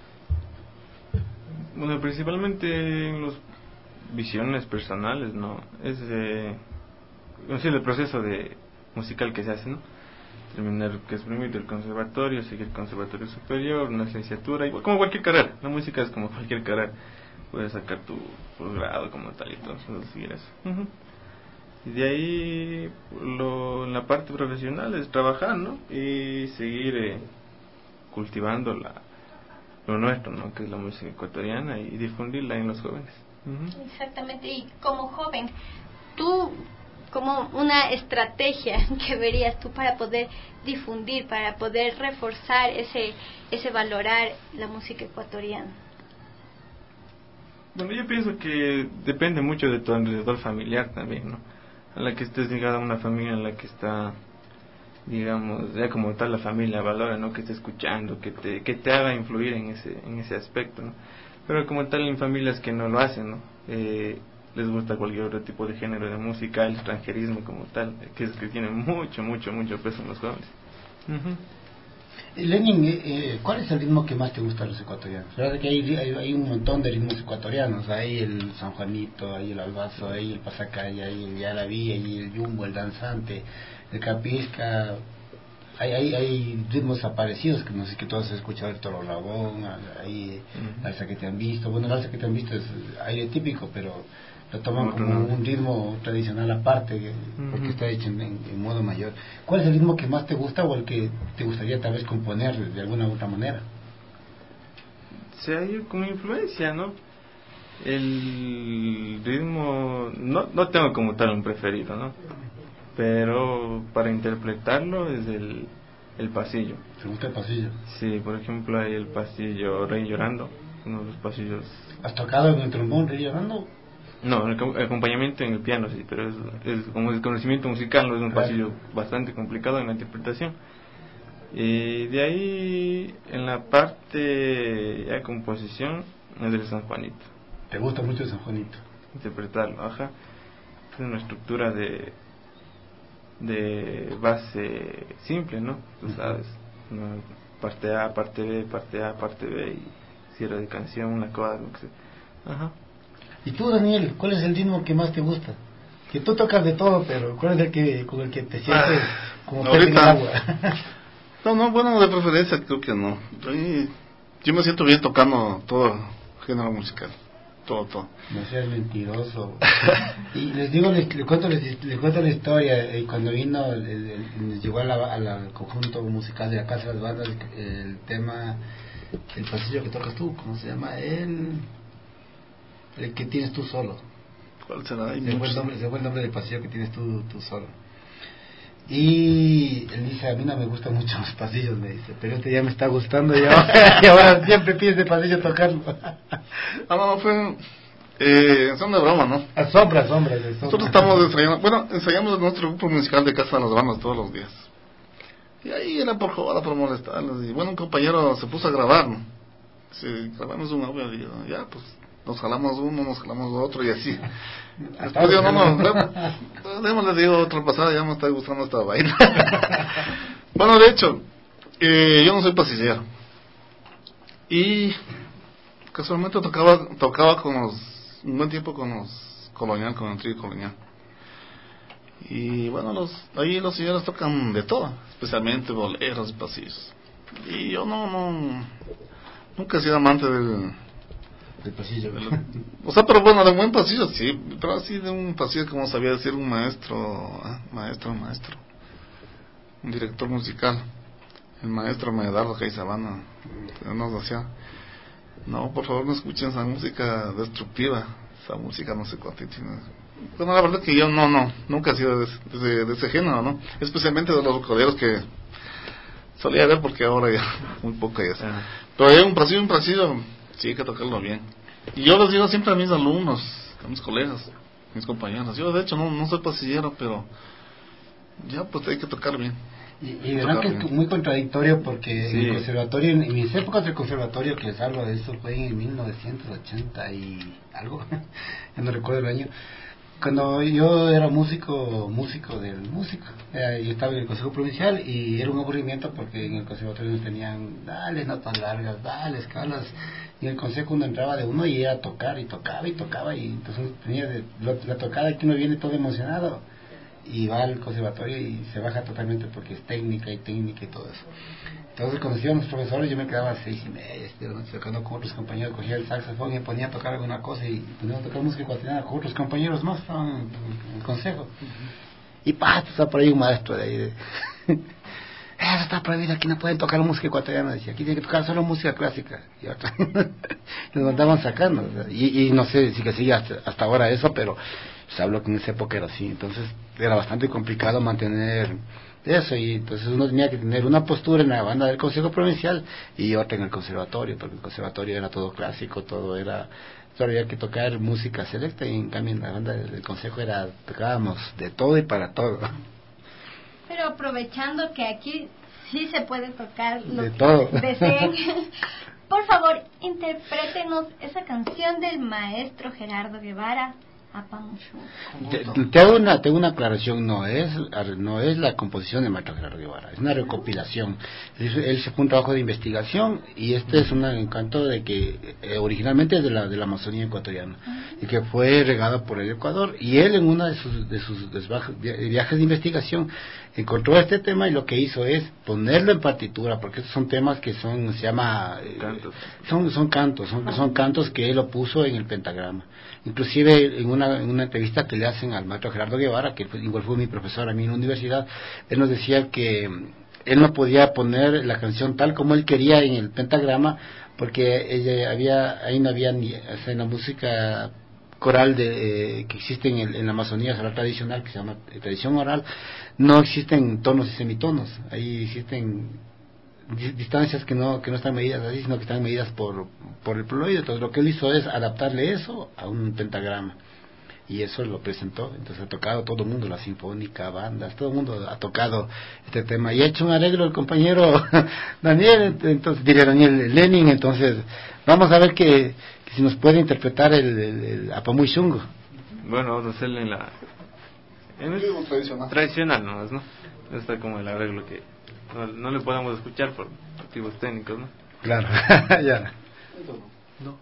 bueno, principalmente en las visiones personales, ¿no? Es de, no sé, el proceso de musical que se hace, ¿no? Terminar, que es primero el conservatorio, seguir el conservatorio superior, una licenciatura, igual, como cualquier carrera. La música es como cualquier carrera. Puedes sacar tu posgrado como tal y todo, entonces seguir eso. Uh-huh. Y de ahí, lo, la parte profesional es trabajar, ¿no? Y seguir eh, cultivando la lo nuestro, ¿no? Que es la música ecuatoriana, y difundirla en los jóvenes. Uh-huh. Exactamente. Y como joven, tú, como una estrategia que verías tú para poder difundir, para poder reforzar ese ese valorar la música ecuatoriana. Bueno, yo pienso que depende mucho de tu alrededor familiar también, ¿no? A la que estés ligada a una familia en la que está, digamos, ya como tal la familia valora, ¿no? Que esté escuchando, que te que te haga influir en ese en ese aspecto, ¿no? Pero como tal en familias que no lo hacen, ¿no? Eh, les gusta cualquier otro tipo de género de música, el extranjerismo como tal, que es que tiene mucho, mucho, mucho peso en los jóvenes. Uh-huh. Lenin, eh, ¿cuál es el ritmo que más te gusta a los ecuatorianos? ¿Verdad que hay, hay, hay un montón de ritmos ecuatorianos? Hay el San Juanito, hay el albazo, hay el pasacaya, hay el yarabí, hay el yumbo, el danzante, el capisca. Hay, hay, hay ritmos aparecidos que no sé, que todos has escuchado, el toro rabón, hay uh-huh. la alza que te han visto. Bueno, la alza que te han visto es aire típico, pero lo toman como no. un ritmo tradicional aparte, uh-huh. porque está hecho en, en, en modo mayor. ¿Cuál es el ritmo que más te gusta o el que te gustaría tal vez componer de alguna u otra manera? Se ha ido con influencia, ¿no? El ritmo, no, no tengo como tal un preferido, ¿no? Pero para interpretarlo es el, el pasillo. ¿Te gusta el pasillo? Sí, por ejemplo hay el pasillo Rey Llorando, uno de los pasillos. ¿Has tocado en el trombón Rey Llorando? No, el acompañamiento en el piano sí, pero es, es como el conocimiento musical, no es un claro. pasillo bastante complicado en la interpretación. Y de ahí en la parte ya composición es del San Juanito. ¿Te gusta mucho el San Juanito? Interpretarlo, ajá. Es una estructura de de base simple, ¿no? Tú sabes, ¿no? Parte A, parte B, parte A, parte B y cierre de canción, una cosa, lo que sea. Ajá. ¿Y tú, Daniel, cuál es el ritmo que más te gusta? Que tú tocas de todo, pero ¿cuál es el que con el que te sientes como pez en el agua? No, no, bueno, de preferencia creo que no. Yo, yo me siento bien tocando todo género musical, todo, todo. No seas mentiroso. Y les digo, les, les, cuento, les, les cuento la historia. Eh, cuando vino, el, el, el, llegó al conjunto musical de la Casa de las Bandas, el, el tema, el pasillo que tocas tú, ¿cómo se llama? El, el que tienes tú solo. ¿Cuál será? Se fue el nombre, se fue el nombre del pasillo que tienes tú, tú solo. Y él dice, a mí no me gustan mucho los pasillos, me dice, pero este ya me está gustando y ahora, y ahora siempre pides de pasillo tocarlo. Ah, no, no, fue... Eh, son de broma, ¿no? A sombra, sombra, de sombra. Nosotros estamos ensayando, bueno, ensayamos nuestro grupo musical de Casa de las Bandas todos los días. Y ahí era por joder, por molestarlos. Y bueno, un compañero se puso a grabar, ¿no? Sí, grabamos un audio y ya, pues, nos jalamos uno, nos jalamos otro y así. Después digo, no, no, démosle, digo, otra pasada, ya me está gustando esta vaina. Bueno, de hecho, eh, yo no soy pasillero. Y casualmente tocaba tocaba con los, un buen tiempo con los Colonial, con el trío Colonial. Y bueno, los ahí los señores tocan de todo, especialmente boleros y pasillos. Y yo no, no, nunca he sido amante del... del pasillo. Del, o sea, pero bueno, de un buen pasillo, sí, pero así de un pasillo como sabía decir un maestro, ¿eh? maestro, maestro, un director musical, el maestro Medardo Jai Sabana, nos decía, no, por favor no escuchen esa música destructiva, esa música no sé cuánto tiene. Bueno, la verdad que yo no, no, nunca he sido de, de, de ese género, ¿no? Especialmente de los coleros que solía ver, porque ahora ya muy poco ya sé. Pero hay un pasillo, un pasillo, sí hay que tocarlo bien. Y yo les digo siempre a mis alumnos, a mis colegas, a mis compañeros, yo de hecho no, no soy pasillero, pero ya pues hay que tocar bien. Y, y verán que es muy contradictorio porque sí. En el conservatorio, en, en mis épocas del conservatorio, que les hablo de eso, fue en mil novecientos ochenta y algo, ya no recuerdo el año, cuando yo era músico, músico del músico, eh, yo estaba en el Consejo Provincial y era un aburrimiento porque en el conservatorio nos tenían, dale notas largas, dale escalas, y en el consejo uno entraba de uno y era a tocar y tocaba y tocaba y entonces tenía de, lo, la tocada que uno viene todo emocionado y va al conservatorio y se baja totalmente porque es técnica y técnica y todo eso. Entonces cuando se iban los profesores yo me quedaba a seis y media, ¿no? Tocando con otros compañeros, cogía el saxofón y me ponía a tocar alguna cosa y ponía a tocar música ecuatoriana con otros compañeros más, estaban en el consejo. Uh-huh. Y pa, está por ahí un maestro de ahí de... eso está prohibido, aquí no pueden tocar música ecuatoriana, decía, aquí tienen que tocar solo música clásica. Y otra, nos mandaban sacando, o sea, y, y no sé si que sigue hasta, hasta ahora eso, pero se habló que en esa época era así, entonces era bastante complicado mantener eso, y entonces uno tenía que tener una postura en la banda del Consejo Provincial y otra en el conservatorio, porque el conservatorio era todo clásico, todo era, solo había que tocar música selecta, y en cambio en la banda del Consejo era, tocábamos de todo y para todo. Pero aprovechando que aquí sí se puede tocar lo de que todo. deseen, por favor, interprétenos esa canción del maestro Gerardo Guevara, Te, te hago una te hago una aclaración, no es no es la composición de maestro Gerardo Guevara, es una recopilación. Él, él se fue un trabajo de investigación y este es un encanto de que eh, originalmente es de la de la Amazonía ecuatoriana y que fue regada por el Ecuador, y él en una de sus de sus viajes de investigación encontró este tema y lo que hizo es ponerlo en partitura, porque estos son temas que son se llama eh, son son cantos son son cantos que él lo puso en el pentagrama. Inclusive en una, en una entrevista que le hacen al maestro Gerardo Guevara, que igual fue mi profesor a mí en la universidad, él nos decía que él no podía poner la canción tal como él quería en el pentagrama, porque ella había ahí no había ni, o sea, en la música coral de eh, que existe en, el, en la Amazonía, la tradicional, que se llama eh, tradición oral, no existen tonos y semitonos, ahí existen distancias que no que no están medidas así, sino que están medidas por por el poloide. Entonces lo que él hizo es adaptarle eso a un pentagrama y eso lo presentó. Entonces ha tocado todo el mundo, la sinfónica, bandas, todo el mundo ha tocado este tema y ha hecho un arreglo el compañero Daniel, entonces diría Daniel Lenin. Entonces vamos a ver que, que si nos puede interpretar el, el, el Apamuy Shungo. Bueno, vamos a hacerle en la Es tradicional. Tradicional nomás, ¿no? Está como el arreglo que no, no le podemos escuchar por motivos técnicos, ¿no? Claro, ya. No.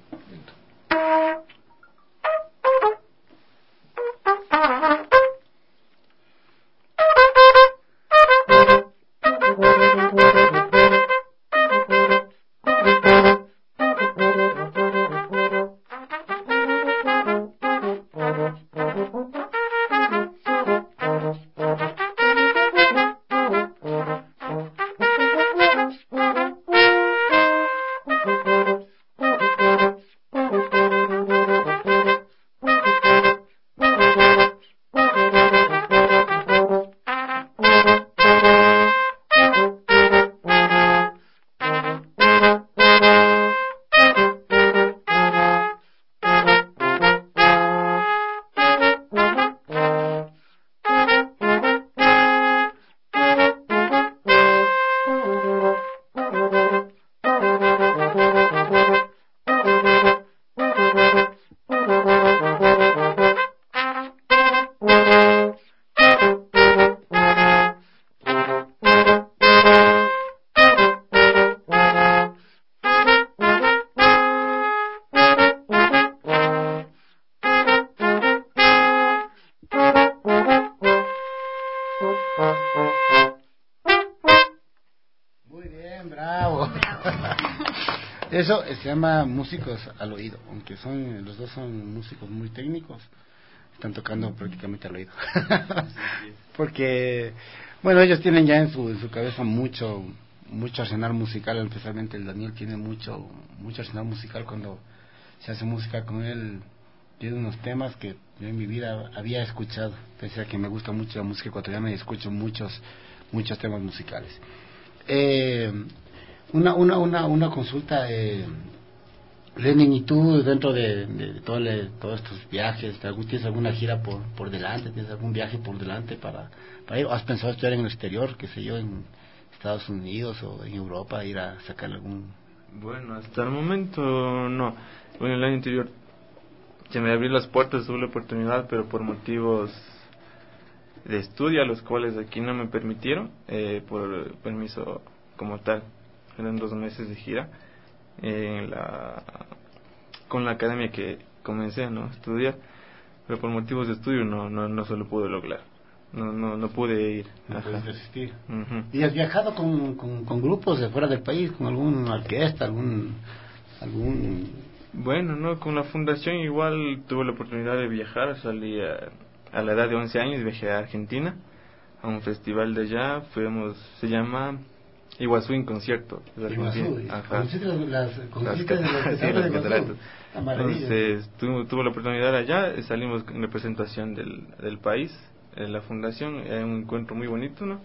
Eso se llama músicos al oído, aunque son los dos son músicos muy técnicos, están tocando prácticamente al oído. Porque, bueno, ellos tienen ya en su, en su cabeza mucho mucho arsenal musical, especialmente el Daniel tiene mucho mucho arsenal musical. Cuando se hace música con él, tiene unos temas que yo en mi vida había escuchado, pese a que me gusta mucho la música ecuatoriana y escucho muchos muchos temas musicales. Eh, Una, una, una, una consulta, eh, Lenin, ¿y tú dentro de, de, de todo le, todos estos viajes, tienes alguna gira por, por delante, tienes algún viaje por delante para, para ir? ¿Has pensado estudiar en el exterior, qué sé yo, en Estados Unidos o en Europa, ir a sacar algún...? Bueno, hasta el momento no. Bueno, el año anterior se me abrió las puertas, tuve la oportunidad, pero por motivos de estudio, a los cuales aquí no me permitieron, eh, por permiso como tal. Eran dos meses de gira en la, con la academia que comencé, ¿no?, a estudiar, pero por motivos de estudio no no no se lo pude lograr, no no no pude ir. No puedes asistir. Uh-huh. ¿Y has viajado con, con, con grupos de fuera del país, con alguna orquesta, algún algún bueno, no, con la fundación igual tuve la oportunidad de viajar, salí a, a la edad de once años, viajé a Argentina a un festival de allá, fuimos, se llama Iguazú en concierto de Argentina. Iguazú, ajá. Las, las, las, sí, las cataratas. Entonces tuve, tuve la oportunidad allá, salimos en representación del, del país, en la fundación, era un encuentro muy bonito, ¿no?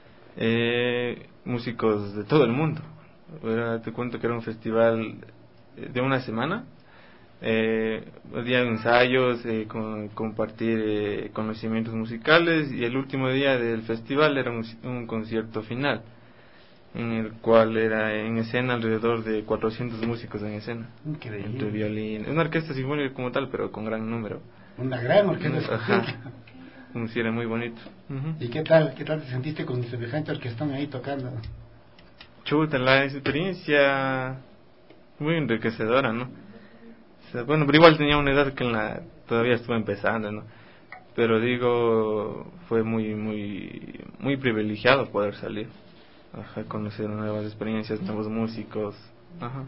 Eh, músicos de todo el mundo. Era, te cuento que era un festival de una semana, eh, día de ensayos, eh, con, compartir eh, conocimientos musicales, y el último día del festival era un, un concierto final, en el cual era en escena alrededor de cuatrocientos músicos en escena. Increíble. Entre violín, una orquesta sinfónica como tal, pero con gran número. Una gran orquesta sinfónica. Un cierre muy bonito. Uh-huh. ¿Y qué tal, qué tal te sentiste con semejante orquestón ahí tocando? Chuta, la experiencia muy enriquecedora, ¿no? O sea, bueno, pero igual tenía una edad que en la todavía estuve empezando, ¿no? Pero digo, fue muy muy muy privilegiado poder salir. Ajá, conocer nuevas experiencias, nuevos músicos. Ajá.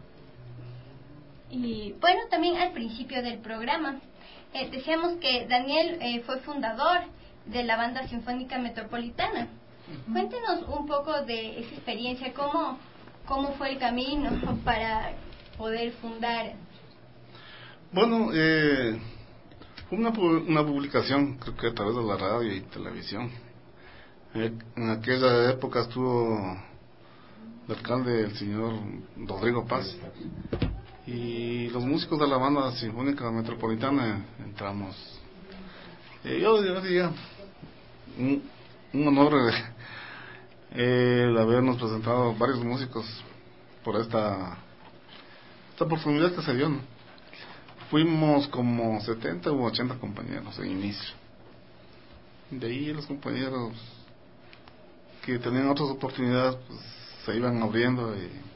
Y bueno, también al principio del programa eh, decíamos que Daniel eh, fue fundador de la Banda Sinfónica Metropolitana. Uh-huh. Cuéntenos un poco de esa experiencia, cómo cómo fue el camino para poder fundar. Bueno, eh, fue una, una publicación, creo que a través de la radio y televisión. En aquella época estuvo el alcalde, el señor Rodrigo Paz, y los músicos de la Banda Sinfónica Metropolitana entramos. Eh, yo, yo diría un, un honor eh, el habernos presentado varios músicos por esta esta oportunidad que se dio, ¿no? Fuimos como setenta u ochenta compañeros en inicio. De ahí los compañeros que tenían otras oportunidades pues se iban abriendo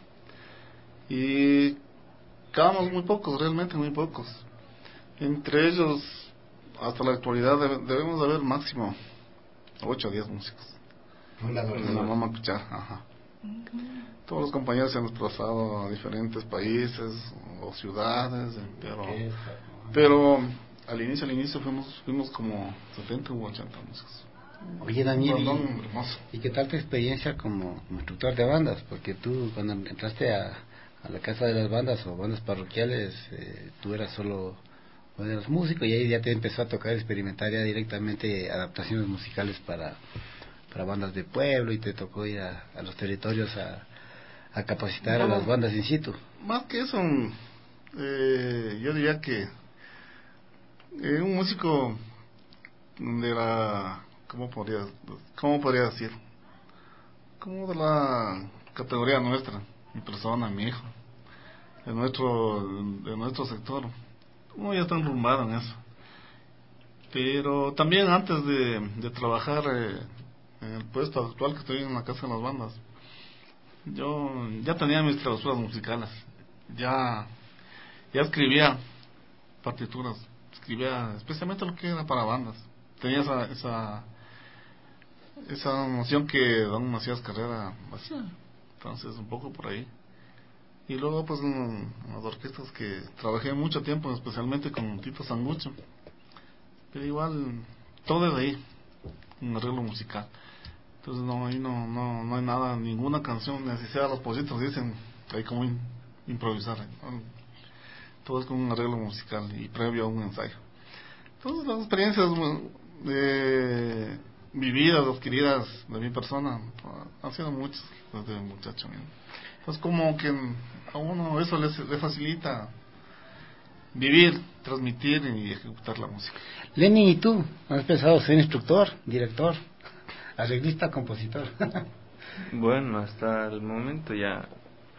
y, y quedamos muy pocos, realmente muy pocos. Entre ellos, hasta la actualidad debe, debemos de haber máximo ocho o diez músicos. La mamá escuchar, ajá. Todos los compañeros se han desplazado a diferentes países o ciudades, pero pero al inicio al inicio fuimos fuimos como setenta u ochenta músicos. Oye, Daniel, ¿y, ¿y qué tal tu experiencia como, como instructor de bandas? Porque tú cuando entraste a, a la casa de las bandas o bandas parroquiales, eh, tú eras solo uno de los músicos y ahí ya te empezó a tocar experimentar ya directamente adaptaciones musicales para, para bandas de pueblo y te tocó ir a, a los territorios a, a capacitar no, a las bandas in situ. Más que eso, eh, yo diría que eh, un músico de la... ¿Cómo podría, cómo podría decir? Como de la categoría nuestra, mi persona, mi hijo, de nuestro, de nuestro sector. Uno ya está enrumbado en eso. Pero también antes de, de trabajar eh, en el puesto actual que estoy en la Casa de las Bandas, yo ya tenía mis traducciones musicales. Ya, ya escribía partituras, escribía especialmente lo que era para bandas. Tenía esa... esa esa noción que don Macías Carrera hacía, entonces un poco por ahí. Y luego pues en, en las orquestas que trabajé mucho tiempo, especialmente con Tito Sangucho, pero igual todo de ahí, un arreglo musical. Entonces no, ahí no, no, no hay nada, ninguna canción, ni así sea los positos dicen, hay como in, improvisar, ¿no? Todo es con un arreglo musical y previo a un ensayo. Entonces las experiencias de vividas, adquiridas de mi persona, han sido muchas desde muchacho. Entonces como que a uno eso le, le facilita vivir, transmitir y ejecutar la música. Lenny, ¿y tú? ¿Has pensado ser instructor, director, arreglista, compositor? Bueno, hasta el momento ya,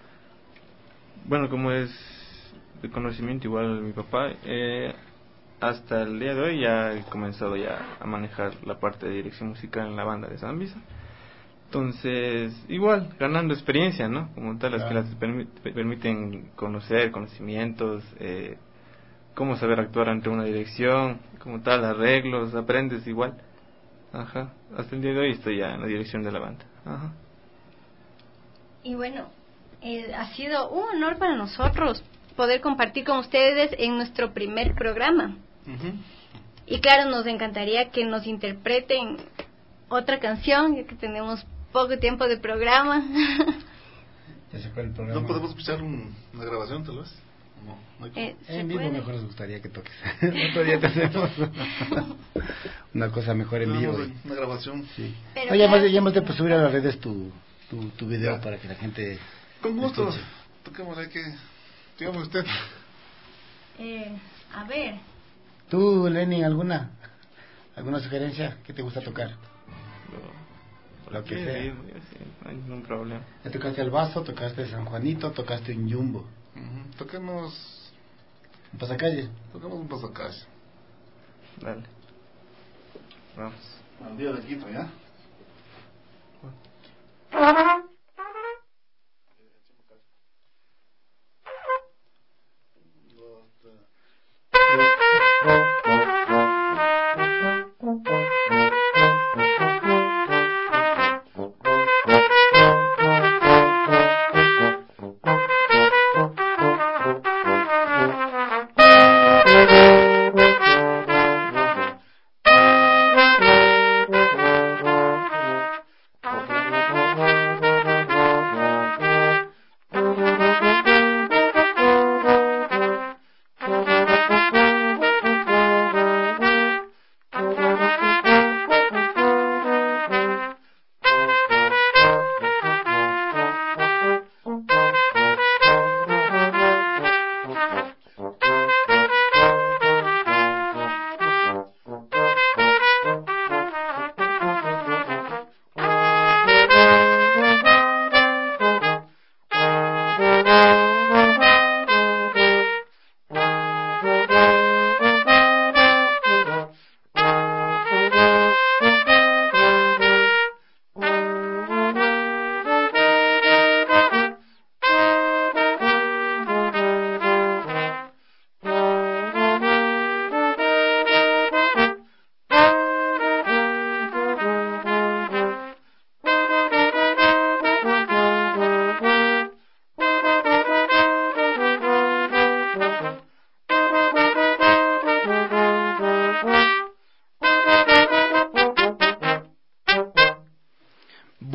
bueno, como es de conocimiento igual mi papá, eh, hasta el día de hoy ya he comenzado ya a manejar la parte de dirección musical en la banda de San Visa. Entonces, igual, ganando experiencia, ¿no? Como tal, las claro. que las permi- permiten conocer conocimientos, eh, cómo saber actuar ante una dirección, como tal, arreglos, aprendes igual. Ajá. Hasta el día de hoy estoy ya en la dirección de la banda. Ajá. Y bueno, eh, ha sido un honor para nosotros poder compartir con ustedes en nuestro primer programa. Uh-huh. Y claro, nos encantaría que nos interpreten otra canción, ya que tenemos poco tiempo de programa. Ya se fue el programa. ¿No podemos escuchar un, una grabación, tal vez? No, no hay eh, en vivo puede? Mejor nos gustaría que toques. Otro día tenemos una cosa mejor en vivo. Una, una grabación. Sí. Oye, además ya más de pues subir a las redes tu, tu, tu video ya. Para que la gente... Con gusto. Toquémosle que... Dígame usted. Eh, a ver... ¿Tú, Lenny, alguna alguna sugerencia que te gusta tocar? No, lo que sea. Sí, sí, no hay ningún problema. ¿Ya tocaste el Vaso, tocaste San Juanito, tocaste un Jumbo? Uh-huh. Toquemos... ¿Un pasacalle? Toquemos un pasacalle. Dale. Vamos. Al día de Quito, ¿ya?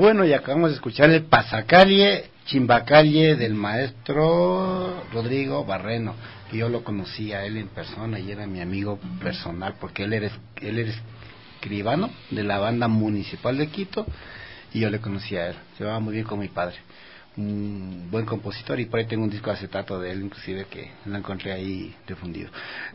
Bueno, y acabamos de escuchar el Pasacalle, Chimbacalle del maestro Rodrigo Barreno, que yo lo conocí a él en persona y era mi amigo personal, porque él era, él era escribano de la banda municipal de Quito, y yo le conocí a él, se llevaba muy bien con mi padre, un buen compositor, y por ahí tengo un disco de acetato de él, inclusive, que lo encontré ahí difundido.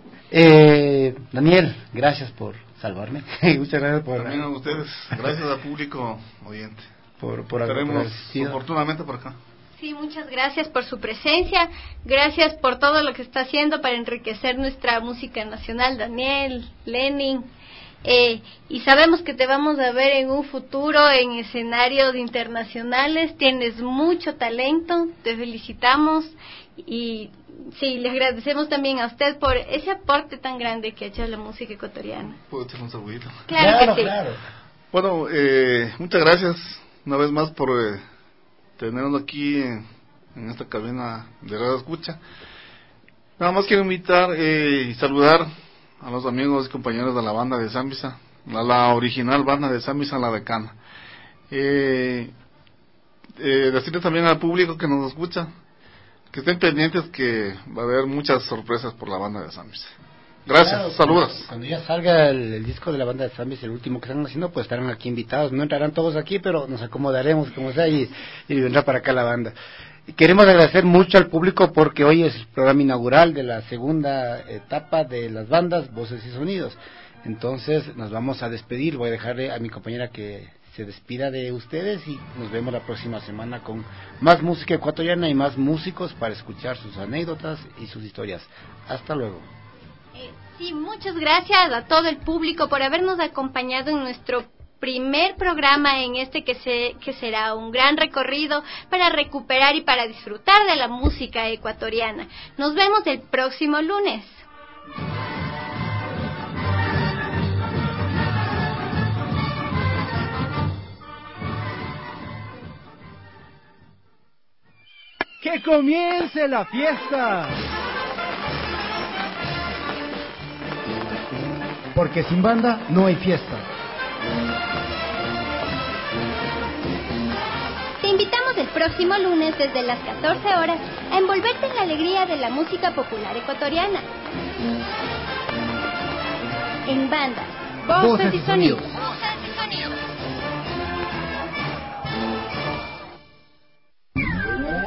Eh, Daniel, gracias por salvarme. Muchas gracias por... También a ustedes, gracias al público oyente. Por, por Estaremos oportunamente por acá. Sí, muchas gracias por su presencia, gracias por todo lo que está haciendo para enriquecer nuestra música nacional, Daniel, Lenin, eh, y sabemos que te vamos a ver en un futuro en escenarios internacionales, tienes mucho talento, te felicitamos y sí, le agradecemos también a usted por ese aporte tan grande que ha hecho a la música ecuatoriana. ¿Puedo echar un saludito? Claro, claro que sí. Claro. Bueno, eh, muchas gracias una vez más por eh, tenernos aquí en, en esta cabina de Radio Escucha. Nada más quiero invitar eh, y saludar a los amigos y compañeros de la banda de Zambisa, a la original banda de Zambisa, la decana. Eh, eh, decirle también al público que nos escucha que estén pendientes, que va a haber muchas sorpresas por la banda de Zambisa. Gracias, claro, saludos. Cuando, cuando ya salga el, el disco de la banda de Zambis, el último que están haciendo, pues estarán aquí invitados. No entrarán todos aquí, pero nos acomodaremos como sea y, y vendrá para acá la banda. Y queremos agradecer mucho al público porque hoy es el programa inaugural de la segunda etapa de las bandas Voces y Sonidos. Entonces nos vamos a despedir. Voy a dejarle a mi compañera que se despida de ustedes y nos vemos la próxima semana con más música ecuatoriana y más músicos para escuchar sus anécdotas y sus historias. Hasta luego. Sí, muchas gracias a todo el público por habernos acompañado en nuestro primer programa en este que se que será un gran recorrido para recuperar y para disfrutar de la música ecuatoriana. Nos vemos el próximo lunes. ¡Que comience la fiesta! Porque sin banda no hay fiesta. Te invitamos el próximo lunes desde las catorce horas a envolverte en la alegría de la música popular ecuatoriana. En bandas, voces, voces y sonidos. Voces y sonidos.